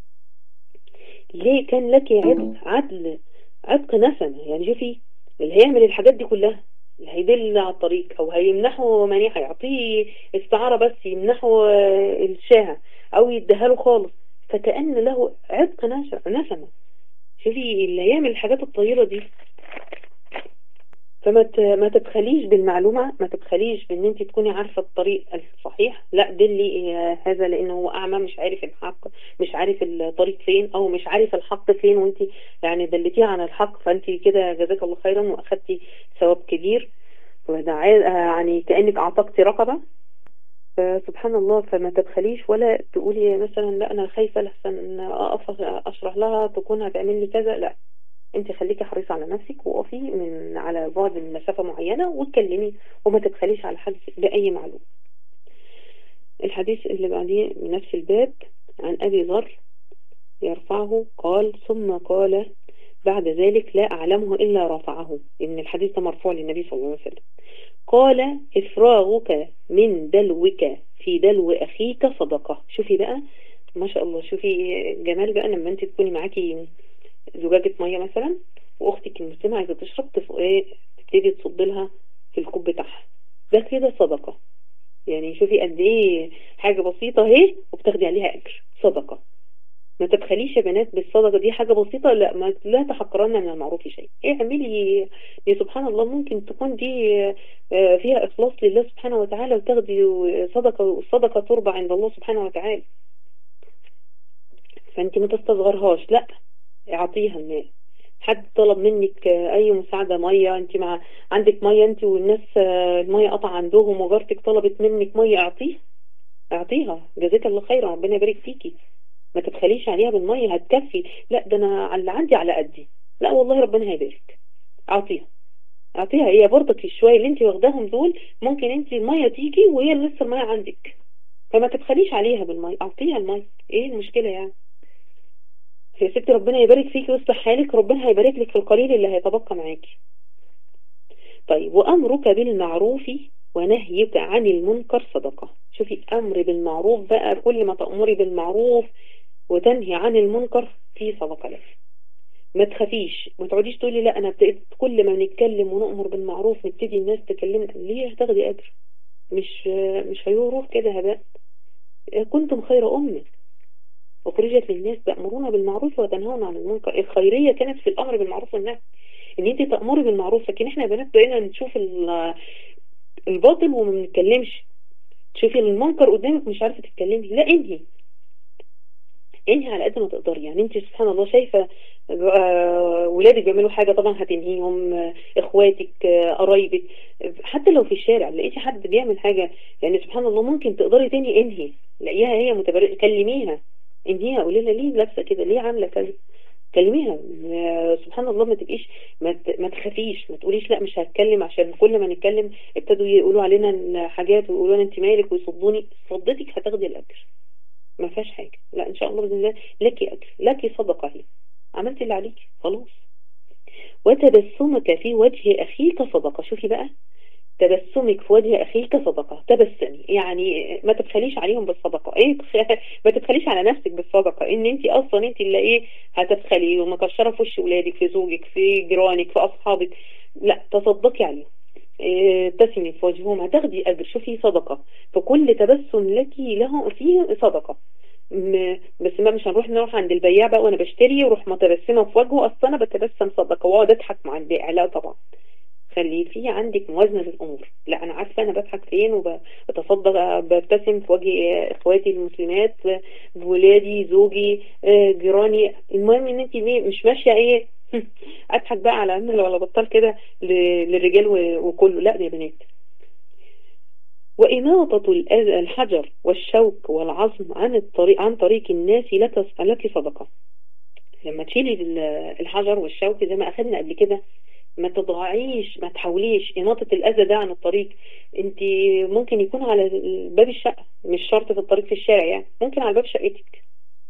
S1: ليه؟ كان لك عدل عدل عتق نسمة. يعني شوفي اللي هيعمل الحاجات دي كلها، اللي هيدل على الطريق او هيمنحه منيحة، يعطيه استعارة بس يمنحه الشاهة او يديها له خالص، فكأن له عتق نسمة. شوفي اللي هيعمل الحاجات الطيبة دي. فما ما تبخليش بالمعلومة، ما تبخليش بان انت تكوني عارفة الطريق الصحيح. لا دلي هذا لانه هو اعمى، مش عارف الحق، مش عارف الطريق فين، او مش عارف الحق فين، وانت يعني دلتيه عن الحق، فانت كده جزاك الله خيرا واخدتي ثواب كبير، يعني كأنك اعتقتي رقبة. سبحان الله. فما تبخليش ولا تقولي مثلا لا انا خايفة لحسن اقف اشرح لها تكون هتعمل لي كذا. لا انت خليكي حريصة على نفسك، وقفي من على بعد من مسافة معينة واتكلمي، وما تبخليش على حد بأي معلومة. الحديث اللي بعديه من نفس الباب عن أبي ذر يرفعه قال ثم قال بعد ذلك لا أعلمه إلا رفعه، إن الحديث ده مرفوع للنبي صلى الله عليه وسلم. قال إفراغك من دلوك في دلو أخيك صدقة. شوفي بقى ما شاء الله، شوفي جمال بقى لما انت تكوني معاكي زجاجة مية مثلا واختك المسلمة عايزة تشرب، تبتدي تصب لها في الكوب بتاعها، ده كده صدقة. يعني شوفي قد ايه حاجة بسيطة اهي وبتاخدي عليها اجر صدقة. ما تبخليش يا بنات بالصدقة دي، حاجة بسيطة، لا ما لا تحقرن من المعروف شيء. ايه اعملي يا سبحان الله، ممكن تكون دي فيها اخلاص لله سبحانه وتعالى وتاخدي صدقة، والصدقة تربى عند الله سبحانه وتعالى. فانت ما تستصغرهاش، لا اعطيها الماء. حد طلب منك اي مساعدة مية، انت مع عندك مية انت والناس المية قطع عندهم وجارتك طلبت منك مية، اعطيها اعطيها جزاك الله خيرا، ربنا يبارك فيكي. ما تبخليش عليها بالمية هتكفي، لا ده انا اللي عندي على قدي، لا والله ربنا هيبارك. اعطيها اعطيها هي برضك الشوية اللي انت واخداهم دول، ممكن انت المية تيجي وهي لسه المية عندك، فما تبخليش عليها بالمية، اعطيها المية. ايه المشكلة يعني يا ستي؟ ربنا يبارك فيكي ويصلح حالك، ربنا هيبارك لك في القليل اللي هيتبقى معاكي. طيب وأمرك بالمعروف ونهيك عن المنكر صدقة. شوفي أمر بالمعروف بقى، كل ما تأمري بالمعروف وتنهي عن المنكر في صدقة لك. ما تخافيش، ما تقعديش تقولي لا أنا ابتديت كل ما نتكلم ونأمر بالمعروف نبتدي الناس تكلمنا، ليه؟ هتاخدي أجر، مش مش هيروح كده هباء. كنتم خير أمة أخرجت للناس تأمرون بالمعروف وتنهون عن المنكر. الخيرية كانت في الأمر بالمعروف والنهي، ان انت تأمري بالمعروف. لكن احنا بنات بقينا نشوف الباطل وما بنتكلمش، تشوفي المنكر قدامك مش عارفة تتكلمي، لا انهي انهي على قد ما تقدري. يعني انت سبحان الله شايفة ولادك بيعملوا حاجة طبعا هتنهيهم، اخواتك قرايبك، حتى لو في الشارع لقيتي حد بيعمل حاجة يعني سبحان الله ممكن تقدري تاني انهي، لاقيها هي متبرئة كلميها، انهيها قولي لها ليه لابسة كده، ليه عاملة كذا، كلميها. سبحان الله ما تبقيش ما تخافيش، ما تقوليش لا مش هتكلم عشان كل ما نتكلم ابتدوا يقولوا علينا حاجات ويقولوا لنا انت مالك ويصدوني. صدتك هتاخدي الاجر، ما فيهاش حاجه، لا ان شاء الله باذن الله لك اجر، لك صدقه، هي عملتي اللي عليكي خلاص. وتبسمك في وجه اخيك صدقه. شوفي بقى تبسمك في وجه اخيك صدقه، تبسمي يعني ما تبخليش عليهم بالصدقه. ايه ما تبخليش على نفسك بالصدقه، ان انت اصلا انت اللي ايه هتبخلي ومكشره في وش اولادك، في زوجك، في جيرانك، في اصحابك، لا تصدقي عليهم، إيه تبتسمي في وجههم هتاخدي اجر. شوفي صدقه، فكل تبسم لك له فيه صدقه. بس ما مش هنروح نروح عند البياع بقى وانا بشتري وروح متبسمه في وجهه، اصلا انا بتبسم صدقه واقعد اضحك مع البائع، لا طبعا خلي في عندك موازنة للأمور. لا أنا عارفة أنا بضحك فين وبتصدق ببتسم في وجه إخواتي المسلمات، بولادي، زوجي، جيراني، المهم إن أنت مش ماشية إيه أضحك بقى على أمل ولا بطال كده للرجال وكله. لا يا بنات. وإماطة الأذى الحجر والشوك والعظم عن الطريق عن طريق الناس لك لك صدقة. لما تشيلي الحجر والشوك زي ما أخذنا قبل كده، ما تضغعيش، ما تحاوليش إماطة الأذى ده عن الطريق. انت ممكن يكون على باب الشقة، مش شرط في الطريق في الشارع، يعني ممكن على باب شقتك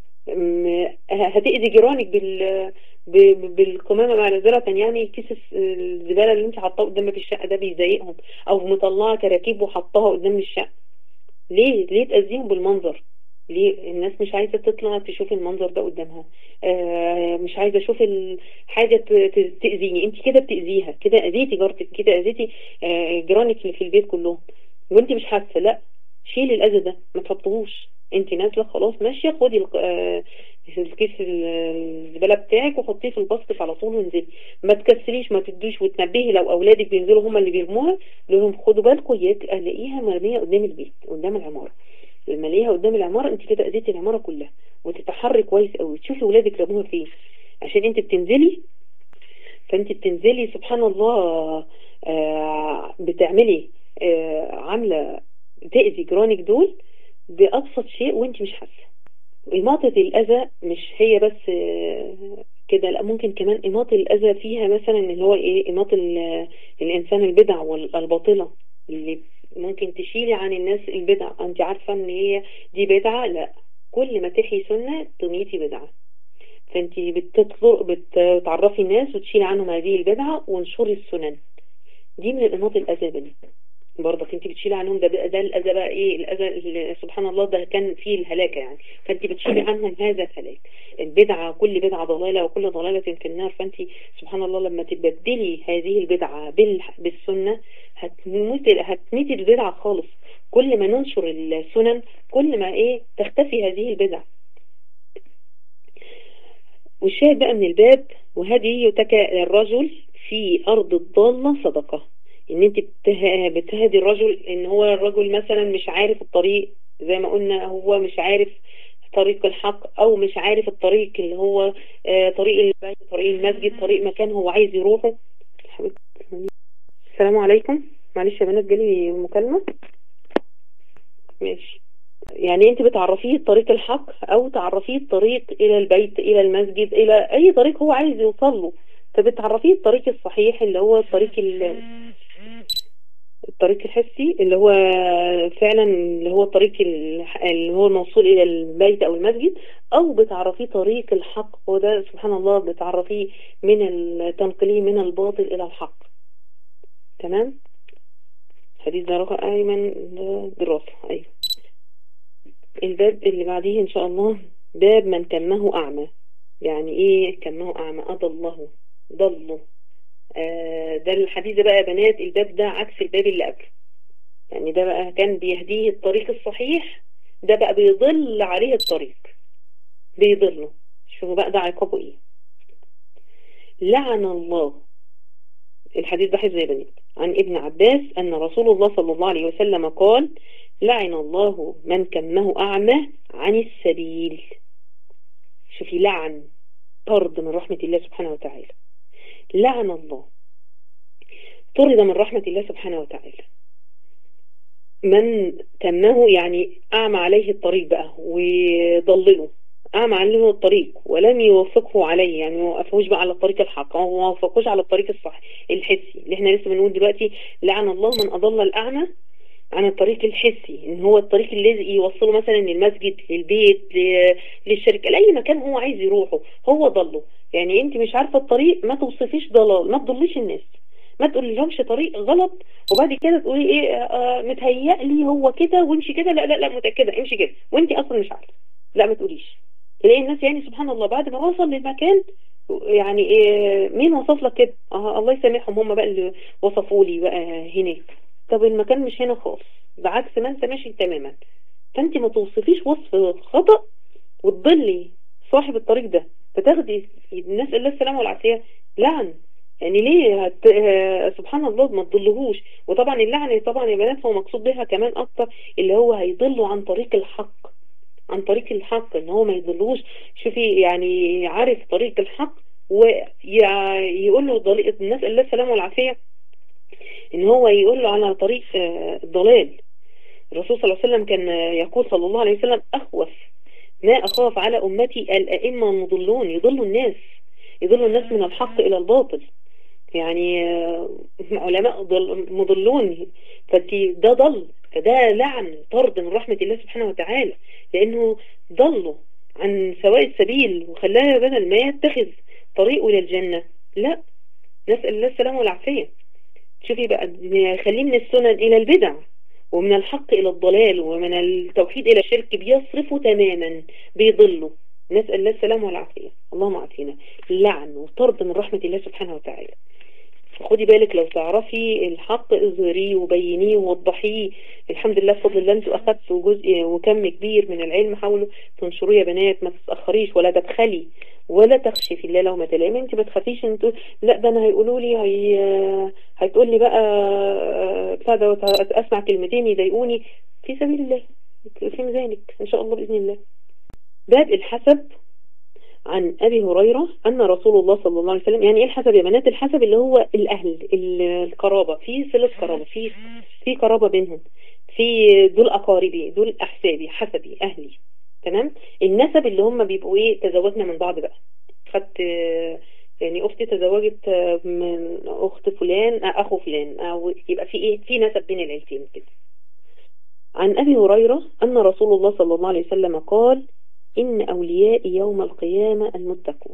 S1: هتأذي جيرانك بال بالقمامة معذرة، يعني كيس الزبالة اللي انت حطاه قدامك في الشقة ده بيضايقهم، او مطلعة كراكيب وحطها قدام الشقة. ليه ليه تأذيهم بالمنظر؟ ليه الناس مش عايزة تطلع تشوف المنظر ده قدامها؟ آه مش عايزة اشوف الحاجة تأذيني. انت كده بتأذيها، كده أذيتي جارتك، كده أذيتي آه جيرانك اللي في البيت كلهم وانت مش حاسة. لا، شيل الأذى ده، ما تحطوهوش. انت نازلة خلاص ماشية، خدي آه الكيس الزبالة بتاعك وحطيه في الباسكت على طول وانزلي. ما تكسريش، ما تدوش، وتنبهي لو اولادك بينزلوا هم اللي بيرموها لهم خدوا بالكم الاقيها مرمية قدام البيت قدام العمارة. لما الاقيها قدام العمارة انت كده اذيتي العمارة كلها. وتتحرك كويس قوي، تشوفي ولادك رموها فين، عشان انت بتنزلي. فانت بتنزلي سبحان الله آه بتعملي آه عاملة تأذي جيرانك دول بأبسط شيء وانت مش حاسة. إماطة الأذى مش هي بس كده، لا، ممكن كمان إماطة الأذى فيها مثلا اللي هو إيه، إماطة الإنسان البدع والباطلة اللي ممكن تشيلي عن الناس البدع. أنت عارفة إن هي دي بدعة، لا، كل ما تحيي سنة تميتي بدعة. فأنت بتعرفي الناس وتشيلي عنهم هذه البدعة وانشري السنن. دي من إماطة الأذى بني برضك انت بتشيلي عنهم ده. ده الاذى بقى ايه؟ الاذى سبحان الله ده كان فيه الهلاكه يعني، فانت بتشيلي عنهم هذا الهلاك. البدعه كل بدعه ضلاله وكل ضلاله في النار. فانت سبحان الله لما تبدلي هذه البدعه بالسنه هتموتي هتميتي البدعه خالص. كل ما ننشر السنن كل ما ايه تختفي هذه البدعه. والشاهد بقى من الباب وهذه يتكى الرجل في ارض الضاله صدقه. ان انت بتهدي الرجل، ان هو الرجل مثلا مش عارف الطريق زي ما قلنا، هو مش عارف طريق الحق او مش عارف الطريق اللي هو طريق البيت، طريق المسجد، طريق مكان هو عايز يروحه. السلام عليكم، معلش يا بنات جالي مكالمة. ماشي، يعني انت بتعرفيه طريق الحق او تعرفيه الطريق الى البيت، الى المسجد، الى اي طريق هو عايز يوصل له، فبتعرفيه الطريق الصحيح اللي هو الطريق الطريق الحسي اللي هو فعلا اللي هو الطريق اللي هو الموصول الى البيت او المسجد، او بتعرفيه طريق الحق، وده سبحان الله بتعرفيه من التنقليه من الباطل الى الحق. تمام. حديث ده رقم ايمن دراسة. ايوه. الباب اللي بعديه ان شاء الله باب من كمه اعمى. يعني ايه كمه اعمى؟ اضله، ضله. آه ده الحديث بقى يا بنات، الباب ده عكس الباب اللي قبله. يعني ده بقى كان بيهديه الطريق الصحيح، ده بقى بيضل عليه الطريق، بيضله. شوفوا بقى ده عقابه ايه. لعن الله، الحديث ده حفظ يا بنات، عن ابن عباس أن رسول الله صلى الله عليه وسلم قال: لعن الله من كمه أعمى عن السبيل. شوفي، لعن، طرد من رحمة الله سبحانه وتعالى. لعن الله، طرد من رحمة الله سبحانه وتعالى. من كمه يعني أعمى عليه الطريق بقى وضلله، أعمى عليه الطريق ولم يوفقه عليه، يعني ما وقفهوش بقى على الطريق الحق، أو ما وفقوش على الطريق الصح الحسي اللي احنا لسه بنقول دلوقتي. لعن الله من أضل الأعمى عن الطريق الحسي، ان هو الطريق اللي يوصله مثلا للمسجد، للبيت، للشركة، لأي مكان هو عايز يروحه، هو ضله. يعني انت مش عارفة الطريق، ما توصفيش ضلال، ما تضليش الناس، ما تقولي لهمش طريق غلط وبعد كده تقولي ايه آه متهيأ لي هو كده وامشي كده. لا لا لا متأكدة امشي كده وانت اصلا مش عارفة. لا ما تقوليش. تلاقي الناس يعني سبحان الله بعد ما وصل للمكان يعني إيه، مين وصف لك كده؟ آه الله يسامحهم، هم بقى اللي وصفوا لي بقى هناك. طب المكان مش هنا خالص، بعكس ما انت ماشي تماما. فانت ما توصفيش وصف خطأ وتضلي صاحب الطريق ده، فتاخدي الناس الله السلامة والعافية لعن. يعني ليه هت... آه، سبحان الله ما تضلهوش. وطبعا اللعنة طبعا يا بنات هو مقصود بها كمان اكتر اللي هو هيضله عن طريق الحق، عن طريق الحق ان هو ما يضلوش. شوفي يعني عارف طريق الحق ويقول له ضل... الناس الله السلامة والعافية ان هو يقول له على طريق آه، الضلال. الرسول صلى الله عليه وسلم كان يقول صلى الله عليه وسلم أخوف ما أخاف على أمتي الأئمة المضلون، يضلوا الناس، يضلوا الناس من الحق إلى الباطل. يعني علماء مضلون، فده ضل، فده لعن طرد من رحمة الله سبحانه وتعالى، لأنه ضلوا عن سواء السبيل وخلاها بدل ما يتخذ طريقه إلى الجنة لا، نسأل الله السلامة والعافية. شوفي بقى خليه من السنن إلى البدع، ومن الحق إلى الضلال، ومن التوحيد إلى الشرك، بيصرفوا تماما، بيضلوا. نسأل الله السلامة والعافية، اللهم عافينا. لعن وطرد من رحمة الله سبحانه وتعالى. فخدي بالك لو تعرفي الحق اظهريه وبينيه ووضحيه. الحمد لله بفضل الله انتوا اخدتوا جزء وكم كبير من العلم، حاولوا تنشروه يا بنات، ما تتأخريش ولا تبخلي ولا تخشي في الله لومة لائم. انت ما تخافيش، انتوا لا ده انا هيقولوا لي هي هتقول لي بقى بتاع ده اسمع كلمتين يضايقوني، في سبيل الله في ميزانك ان شاء الله باذن الله. باب الحسب. عن أبي هريرة أن رسول الله صلى الله عليه وسلم، يعني إيه الحسب يا بنات؟ الحسب اللي هو الأهل، القرابة، في صلة قرابة، في في قرابة بينهم، في دول أقاربي، دول أحسابي، حسبي، أهلي، تمام. النسب اللي هم بيبقوا إيه، تزوجنا من بعض بقى، خدت يعني أختي تزوجت من أخت فلان أخو فلان، أو يبقى في إيه، في نسب بين العيلتين كده. عن أبي هريرة أن رسول الله صلى الله عليه وسلم قال: إن أولياء يوم القيامة المتقون.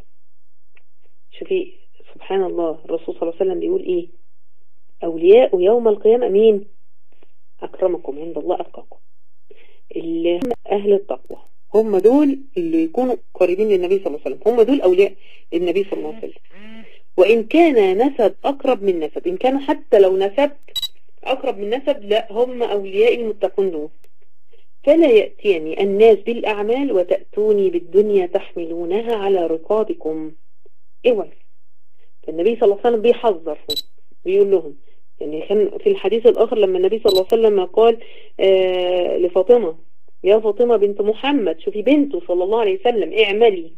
S1: شوفي سبحان الله، الرسول صلى الله عليه وسلم بيقول إيه؟ أولياء يوم القيامة مين؟ أكرمكم عند الله أتقاكم، اللي هم أهل التقوى، هم دول اللي يكونوا قريبين للنبي صلى الله عليه وسلم، هم دول أولياء النبي صلى الله عليه وسلم. وإن كان نسب أقرب من نسب، إن كانوا حتى لو نسب أقرب من نسب، لا هم أولياء المتقون دول. فلا يأتيني الناس بالأعمال وتأتوني بالدنيا تحملونها على رقابكم. اوعى. فالنبي صلى الله عليه وسلم بيحذرهم، بيقول لهم، يعني كان في الحديث الآخر لما النبي صلى الله عليه وسلم قال آه لفاطمة: يا فاطمة بنت محمد، شوفي بنته صلى الله عليه وسلم، اعملي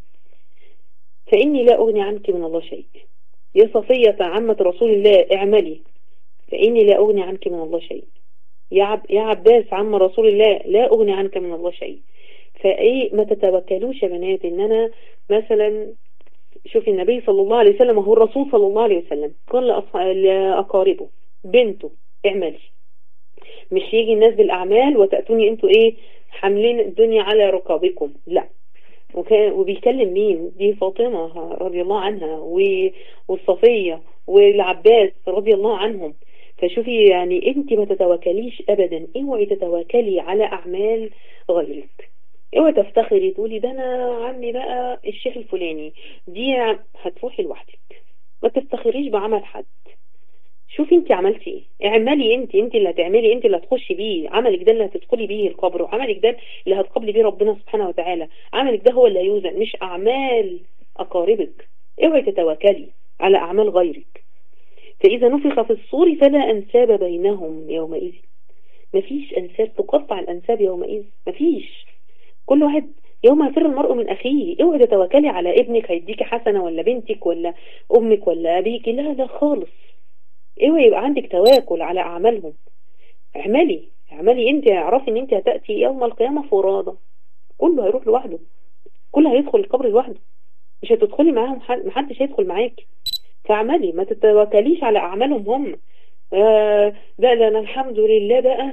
S1: فإني لا أغني عنك من الله شيء. يا صفية عمة رسول الله، اعملي فإني لا أغني عنك من الله شيء. يا عب يا عباس عم رسول الله، لا أغني عنك من الله شيء. فايه ما تتوكلوش يا بنات ان انا مثلا، شوفي النبي صلى الله عليه وسلم وهو الرسول صلى الله عليه وسلم قال لأقاربه بنته اعملي، مش يجي الناس بالأعمال وتأتوني انتوا ايه حاملين الدنيا على رقابكم، لا. وبيكلم مين؟ دي فاطمة رضي الله عنها والصفية والعباس رضي الله عنهم. فشوفي يعني انت ما تتوكليش ابدا، اوعي تتوكلي على اعمال غيرك، اوعي تفتخري تقولي ده انا عمي بقى الشيخ الفلاني، دي هتروحي لوحدك. ما تفتخريش بعمل حد. شوفي انت عملتي ايه، اعملي انت، انت اللي هتعملي، انت اللي هتخشي بيه، عملك ده اللي هتدخلي بيه القبر، وعملك ده اللي هتقابلي بيه ربنا سبحانه وتعالى، عملك ده هو اللي هيوزن مش اعمال اقاربك. اوعي تتوكلي على اعمال غيرك. فإذا نفخ في الصور فلا أنساب بينهم يومئذ. مفيش أنساب، تقطع الأنساب يومئذ، مفيش. كل واحد يوم يفر المرء من أخيه. اوعي تتوكلي على ابنك هيديكي حسنة، ولا بنتك، ولا أمك، ولا أبيك، لا لا خالص. اوعي يبقى عندك تواكل على أعمالهم. اعملي اعملي انت، اعرفي ان انت هتأتي يوم القيامة فرادى، كله هيروح لوحده، كله هيدخل القبر لوحده، مش هتدخلي معاهم حد، محدش هيدخل معاكي. فاعملي، ما تتوكليش على أعمالهم هم. آه لا لا أنا الحمد لله بقى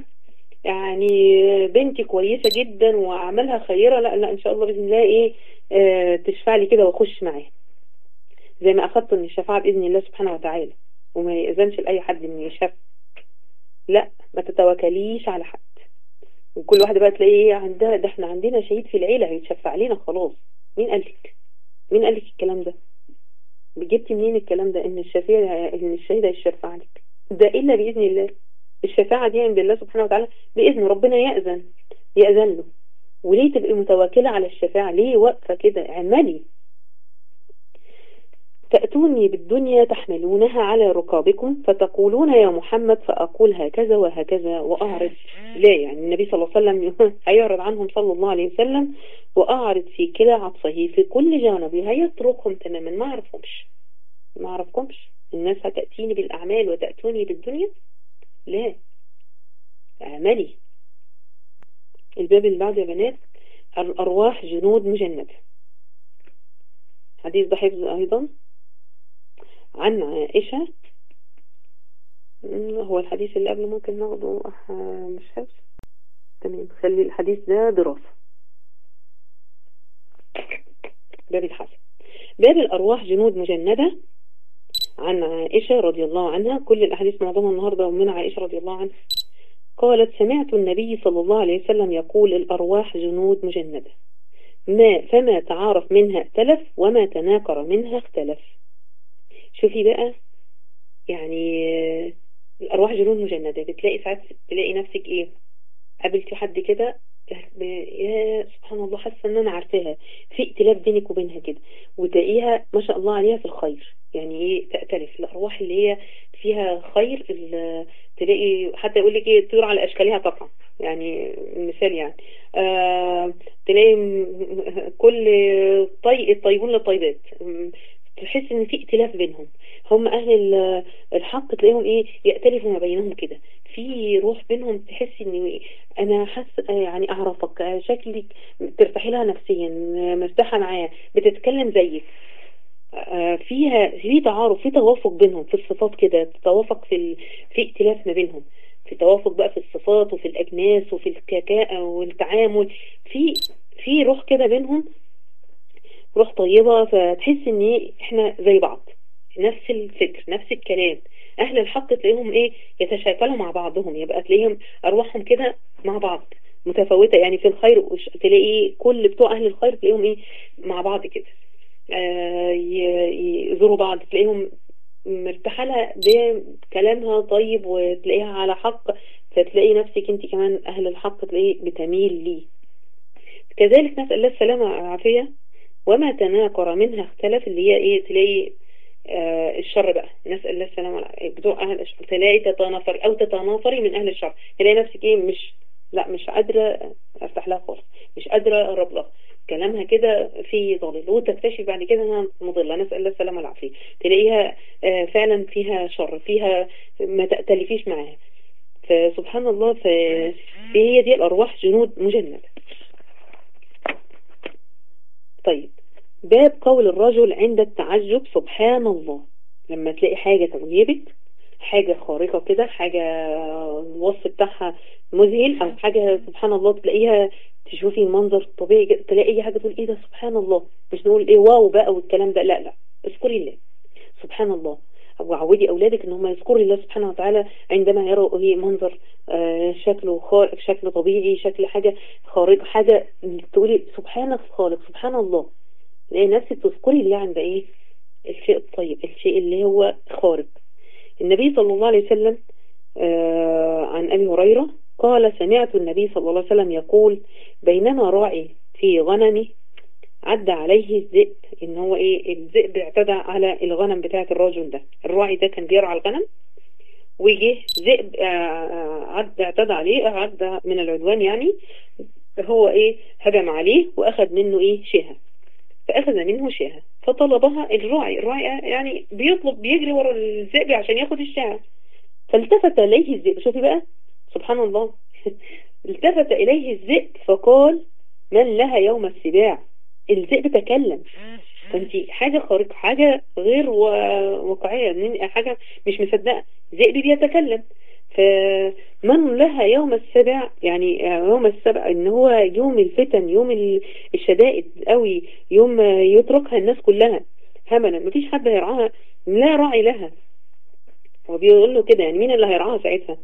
S1: يعني بنتي كويسة جدا وأعمالها خيرة، لا لا إن شاء الله بإذن الله إيه آه تشفع لي كده وأخش معاها، زي ما أخذت من الشفاعة بإذن الله سبحانه وتعالى، وما يأذنش لأي حد من يشفع. لا ما تتوكليش على حد. وكل واحدة بقى تلاقيه عندها، ده احنا عندنا شهيد في العيلة هيتشفع لنا خلاص. مين قالك؟ مين قالك الكلام ده؟ جبتي منين الكلام ده ان الشفيع ان الشهيد هيشفع لك؟ ده الا باذن الله. الشفاعه دي عند الله سبحانه وتعالى باذن ربنا، ياذن ياذن له. وليه تبقي متوكله على الشفاعه؟ ليه واقفه كده؟ اعملي. تأتوني بالدنيا تحملونها على ركابكم فتقولون يا محمد فأقول هكذا وهكذا وأعرض. لا يعني النبي صلى الله عليه وسلم هيعرض عنهم صلى الله عليه وسلم وأعرض في كلا عطفه في كل جانب، هيتركهم تماما، ما أعرفهمش ما أعرفكمش. الناس هتأتيني بالأعمال وتأتوني بالدنيا، لا اعملي. الباب اللي بعده يا بنات الأرواح جنود مجندة. حديث ده حفظ أيضا عن عائشة. هو الحديث اللي قبله ممكن ناخده مش حفظ، تمام، خلي الحديث ده دراسة. باب الحسن. باب الأرواح جنود مجندة عن عائشة رضي الله عنها. كل الأحاديث معظمها النهاردة من عائشة رضي الله عنها. قالت سمعت النبي صلى الله عليه وسلم يقول الأرواح جنود مجندة ما فما تعارف منها ائتلف وما تناكر منها اختلف. شوفي بقى يعني الأرواح جنود مجندة. بتلاقي ساعات تلاقي نفسك ايه، قابلتي حد كده يا سبحان الله حاسه ان انا عارفاها، في ائتلاف بينك وبينها كده، وتلاقيها ما شاء الله عليها في الخير. يعني ايه تأتلف؟ الأرواح اللي هي فيها خير، تلاقي حتى يقول لك ايه الطيور على اشكالها تقع، يعني مثال يعني آه تلاقي كل طي الطيبون للطيبات، تحس ان في ائتلاف بينهم. هم اهل الحق تلاقيهم ايه يأتلفوا ما بينهم كده، في روح بينهم، تحس ان انا حاسه يعني اعرفك، شكلك ترتاحي لها نفسيا، مرتاحه معاه، بتتكلم زيك، فيها في تعارف، في توافق بينهم في الصفات كده، توافق في ال... في ائتلاف ما بينهم، في توافق بقى في الصفات وفي الأجناس وفي الككاء والتعامل، في في روح كده بينهم، روح طيبة، فتحس ان ايه احنا زي بعض، نفس الفكر نفس الكلام. اهل الحق تلاقيهم ايه يتشاكلوا مع بعضهم، يبقى تلاقيهم ارواحهم كده مع بعض متفاوتة، يعني في الخير تلاقي كل بتوع اهل الخير تلاقيهم ايه مع بعض كده، آه يزوروا بعض، تلاقيهم مرتاحة لها، ده كلامها طيب وتلاقيها على حق، فتلاقي نفسك انت كمان اهل الحق تلاقي بتميل ليه. كذلك نسأل الله السلامة والعافية. وما تناكر منها اختلف، اللي هي ايه تلاقي آه الشر بقى، نسأل الله السلامة والعافية، بتوع اهل الشر تلاقي تتنافر او تتنافري من اهل الشر، تلاقي نفسك ايه مش لا مش قادرة افتح لها خالص، مش قادرة اقرب لها، كلامها كده في ضلال، وتكتشف بعد كده انها مضلة، نسأل الله السلامة والعافية. تلاقيها آه فعلا فيها شر، فيها ما تأتلفيش معاها. فسبحان الله، فهي دي الأرواح جنود مجندة. طيب باب قول الرجل عند التعجب سبحان الله، لما تلاقي حاجة تعجبك، حاجة خارقة كده، حاجة الوصف بتاعها مذهل، او حاجة سبحان الله تلاقيها، تشوفي المنظر طبيعي، تلاقي حاجة تقول ايه ده سبحان الله، مش نقول ايه واو بقى والكلام ده، لا لا، اذكري الله سبحان الله، وعودي اولادك ان هم يذكروا الله سبحانه وتعالى عندما يروا ايه منظر آه شكله خارق، شكله طبيعي، شكل حاجة خارقة، حاجة تقولي سبحان الخالق سبحان الله، تلاقي نفسك تذكري الله عند ايه الشيء الطيب، الشيء اللي هو خارق. النبي صلى الله عليه وسلم آه عن أبي هريرة قال سمعت النبي صلى الله عليه وسلم يقول بينما راعي في غنمي عدى عليه الذئب، ان هو ايه الذئب اعتدى على الغنم بتاعت الرجل ده، الراعي ده كان بيرعى الغنم وجه ذئب عدى اعتدى عليه، عدى من العدوان يعني، هو ايه هجم عليه واخذ منه ايه شيها، فاخذ منه شيها فطلبها الراعي، الراعي يعني بيطلب بيجري ورا الذئب عشان ياخد الشيها، فالتفت اليه الذئب، شوفي بقى سبحان الله التفت اليه الذئب فقال من لها يوم السباع، الذئب تكلم، فانت حاجة خارقة، حاجة غير واقعية، حاجة مش مصدقة، ذئب بيتكلم، فمن لها يوم السبع، يعني يوم السبع ان هو يوم الفتن، يوم الشدائد قوي، يوم يتركها الناس كلها هملا، مفيش حد هيرعاها، لا راعي لها، هو بيقول له كده، يعني مين اللي هيرعاها ساعتها؟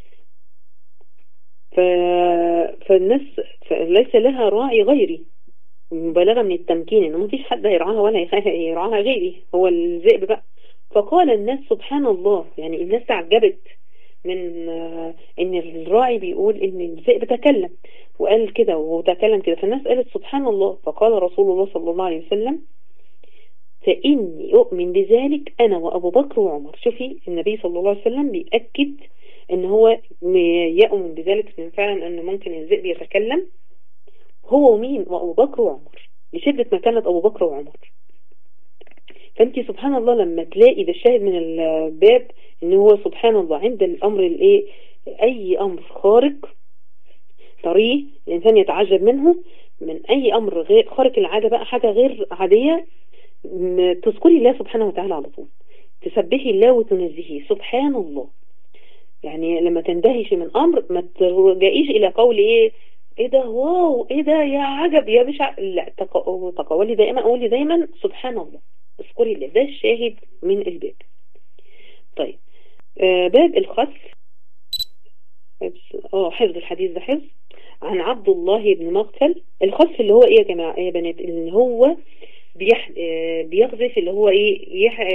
S1: ف... فالناس ليس لها راعي غيري، مبالغة من التمكين، انه مفيش حد هيرعاها ولا هيرعاها غيري، هو الذئب بقى. فقال الناس سبحان الله، يعني الناس تعجبت من ان الراعي بيقول ان الذئب تكلم وقال كده وتكلم كده، فالناس قالت سبحان الله. فقال رسول الله صلى الله عليه وسلم فإني أؤمن بذلك أنا وأبو بكر وعمر. شوفي النبي صلى الله عليه وسلم بيأكد أن هو يؤمن بذلك فعلا أنه ممكن الذئب يتكلم، هو ومين؟ وأبو بكر وعمر، لشدة مكانة أبو بكر وعمر. فأنت سبحان الله لما تلاقي ده الشاهد من الباب أنه هو سبحان الله عند الأمر الإيه، أي أمر خارق طريق الإنسان يتعجب منه، من أي أمر غير خارق العادة بقى، حاجة غير عادية، تذكري الله سبحانه وتعالى على طول، تسبحي الله وتنزهيه سبحان الله. يعني لما تندهش من أمر ما ترجعيش إلى قول إيه إيه ده واو إيه ده يا عجب يا مش ع... لا، تقولي دائما، قولي دايما سبحان الله، اذكري الله. ده الشاهد من الباب. طيب آه باب الخصف، اه حفظ الحديث ده حفظ. عن عبد الله بن مغفل. الخصف اللي هو ايه يا جماعه يا بنات؟ اللي هو بيح... بيقذف، اللي هو ايه يح...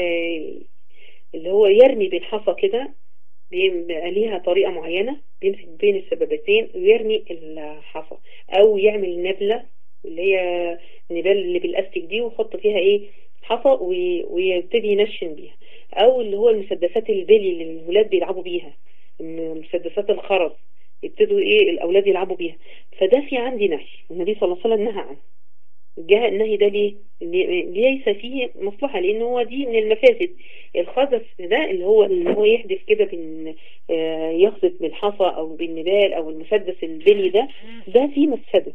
S1: اللي هو يرمي بالحصى كده، بيبقى ليها طريقه معينه، بيمسك بين السبابتين ويرمي الحصى، او يعمل نبله اللي هي النبال اللي بالاستيك دي ويحط فيها ايه حصى وي... ويبتدي ينشن بيها، او اللي هو المسدسات البلي اللي الولاد بيلعبوا بيها، مسدسات الخرز يبتدوا ايه الاولاد يلعبوا بيها. فده في عندي نهي، النبي صلى الله عليه وسلم نهى عنه. جاء النهي ده ليه؟ ليس فيه مصلحة، لان هو دي من المفاسد. الخزف ده اللي هو اللي هو يحدث كده بين يخزف بالحصى او بالنبال او المسدس البلي ده، ده فيه مفسده.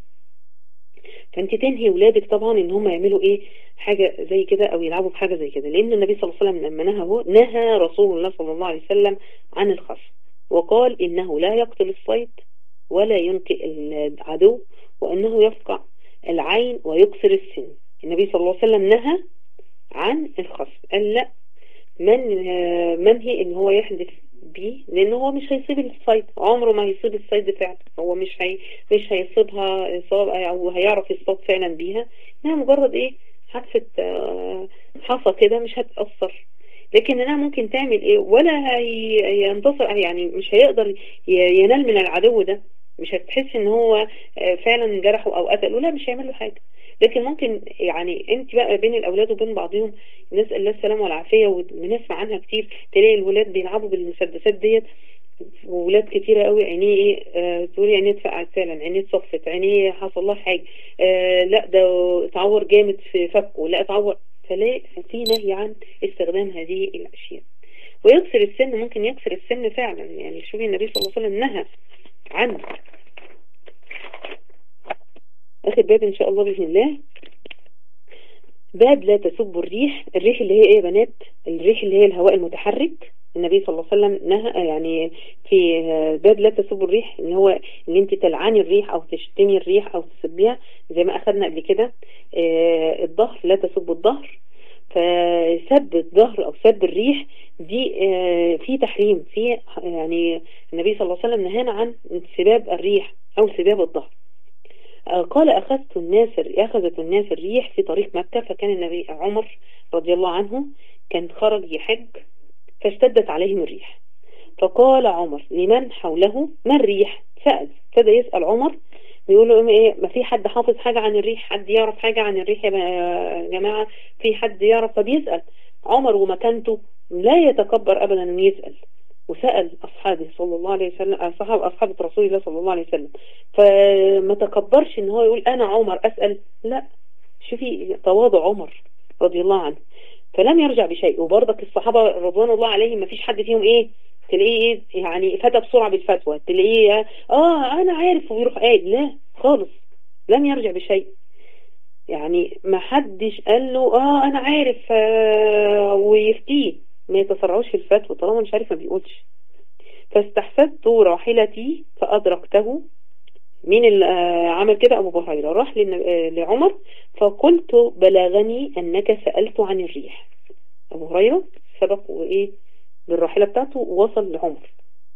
S1: فانت تنهي ولادك طبعا ان هم يعملوا ايه حاجة زي كده او يلعبوا بحاجة زي كده، لان النبي صلى الله عليه وسلم لما نهى هو نهى رسول الله صلى الله عليه وسلم عن الخصف، وقال إنه لا يقتل الصيد ولا ينقي العدو، وأنه يفقع العين ويكسر السن. النبي صلى الله عليه وسلم نهى عن الخصف، قال لا، من منهي إن هو يحدث بيه، لأنه هو مش هيصيب الصيد، عمره ما هيصيب الصيد فعلا، هو مش هي مش هيصيبها إصابة أو هيعرف يصطاد فعلا بيها، إنها مجرد إيه حادثة حصى كده مش هتأثر. لكن انها ممكن تعمل ايه ولا ينتصر، يعني مش هيقدر ينال من العدو ده، مش هتحس ان هو فعلا جرحه او قتله، لا مش هيعمل له حاجه. لكن ممكن يعني انت بقى بين الاولاد وبين بعضهم، نسال الله السلامه والعافيه، وبنسمع عنها كتير، تلاقي الولاد بيلعبوا بالمسدسات ديت، وولاد كتيره قوي عينيه ايه آه تقولي عينيه اتفقعت فعلا، عينيه اتصفت، عينيه حصل لها حاجه، آه لا ده اتعور جامد في فكه، لا اتعور. فلا في نهي عن استخدام هذه الأشياء. ويكسر السن، ممكن يكسر السن فعلا، يعني شوفي النبي صلى الله عليه وسلم نهى عنه. آخر باب إن شاء الله بإذن الله، باب لا تسب الريح. الريح اللي هي إيه يا بنات؟ الريح اللي هي الهواء المتحرك. النبي صلى الله عليه وسلم نهى، يعني في باب لا تسب الريح ان هو ان انت تلعني الريح او تشتمي الريح او تسبيها، زي ما اخذنا قبل كده. آه الظهر، لا تسب الظهر. فسب الظهر او سب الريح دي آه في تحريم، في يعني النبي صلى الله عليه وسلم نهانا عن سباب الريح او سباب الظهر. آه قال اخذت الناس اخذت الناس الريح في طريق مكة، فكان النبي عمر رضي الله عنه كان خرج يحج، فاشتدت عليهم الريح، فقال عمر لمن حوله ما الريح؟ سأل، ابتدى يسأل عمر، بيقول له ايه ما في حد حافظ حاجة عن الريح؟ حد يعرف حاجة عن الريح يا جماعة؟ في حد يعرف؟ فبيسأل عمر ومكانته لا يتكبر ابدا انه يسأل، وسأل اصحابه صلى الله عليه وسلم، اصحاب اصحاب رسول الله صلى الله عليه وسلم، فما تكبرش ان هو يقول انا عمر اسأل، لا، شوفي تواضع عمر رضي الله عنه، فلم يرجع بشيء. وبرضك الصحابة رضوان الله عليهم ما فيش حد فيهم ايه تلاقيه ايه يعني فتى بسرعة بالفتوى، تلاقيه اه انا عارف ويروح قايل، لا خالص، لم يرجع بشيء. يعني ما حدش قال له اه انا عارف آه ويفتيه، ما يتسرعوش في الفتوى، طالما مش عارف ما بيقولش. فاستحسدت راحلتي فأدركته. مين اللي عمل كده؟ أبو هريرة راح لعمر فقلت بلغني أنك سألت عن الريح. أبو هريرة سبق وإيه بالراحلة بتاعته ووصل لعمر.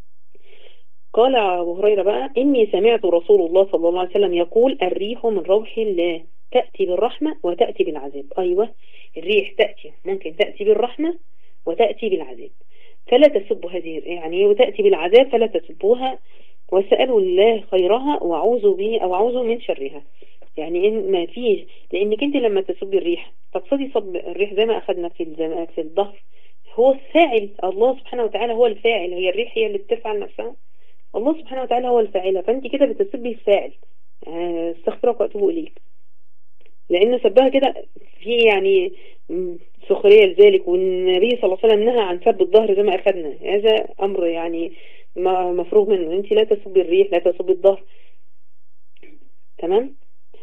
S1: قال أبو هريرة بقى إني سمعت رسول الله صلى الله عليه وسلم يقول الريح من روح الله تأتي بالرحمة وتأتي بالعذاب. أيوة، الريح تأتي، ممكن تأتي بالرحمة وتأتي بالعذاب، فلا تسبوا هذه يعني، وتأتي بالعذاب فلا تسبوها، وسألوا الله خيرها وأعوذ به أو أعوذ من شرها. يعني إن ما فيش، لانك انت لما تسبي الريح تقصدي صب الريح زي ما اخذنا في الزم... في الظهر، هو الفاعل الله سبحانه وتعالى، هو الفاعل، هي الريح هي اللي بتفعل نفسها، الله سبحانه وتعالى هو الفاعل، فانت كده بتسبي الفاعل. استغفرك واتوب اليك، لان سبها كده في يعني سخريه لذلك، والنبي صلى الله عليه وسلم نهى عن سب الظهر زي ما اخذنا، هذا امر يعني مفروغ منه، انت لا تسبي الريح لا تسبي الظهر. تمام.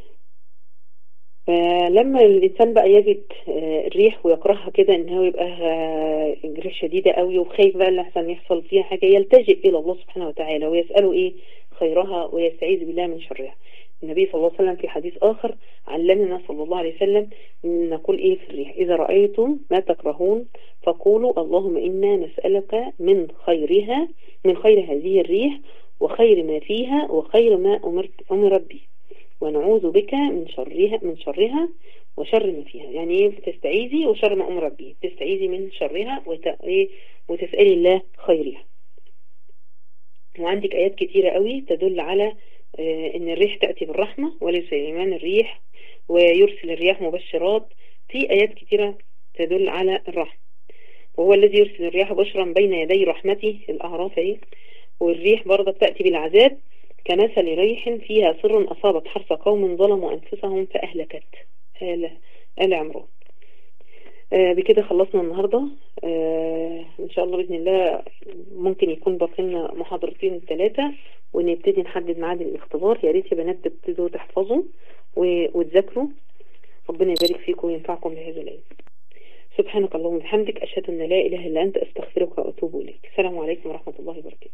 S1: فلما الإنسان بقى يجد الريح ويكرهها كده، إن هو يبقى ريح شديدة قوي وخايف بقى اللي أحسن يحصل فيها حاجة، يلتجئ إلى الله سبحانه وتعالى ويسأله إيه خيرها ويستعيذ بالله من شرها. النبي صلى الله عليه وسلم في حديث آخر علمنا صلى الله عليه وسلم نقول إيه في الريح: إذا رأيتم ما تكرهون فقولوا اللهم إنا نسألك من خيرها، من خير هذه الريح وخير ما فيها وخير ما أمرت أمرت به، ونعوذ بك من شرها من شرها وشر ما فيها. يعني ايه تستعيذي وشر ما امرت به، تستعيذي من شرها وتسألي الله خيرها. وعندك ايات كتيرة قوي تدل على ان الريح تأتي بالرحمة، ولسليمان الريح ويرسل الرياح مبشرات، في ايات كتيرة تدل على الرحمة. وهو الذي يرسل الرياح بشرا بين يدي رحمته، الأعراف اهي. والريح برضه بتأتي بالعذاب، كمثل ريح فيها سر أصابت حرث قوم ظلموا أنفسهم فأهلكت. آل, آل عمران. آه بكده خلصنا النهاردة. آه إن شاء الله بإذن الله ممكن يكون باقينا محاضرتين ثلاثة ونبتدي نحدد ميعاد الاختبار. يا ريت يا بنات تبتدوا تحفظوا وتذاكروا. ربنا يبارك فيكم وينفعكم بهذا العلم. سبحانك اللهم وبحمدك، أشهد أن لا إله إلا أنت، أستغفرك وأتوب إليك. السلام عليكم ورحمة الله وبركاته.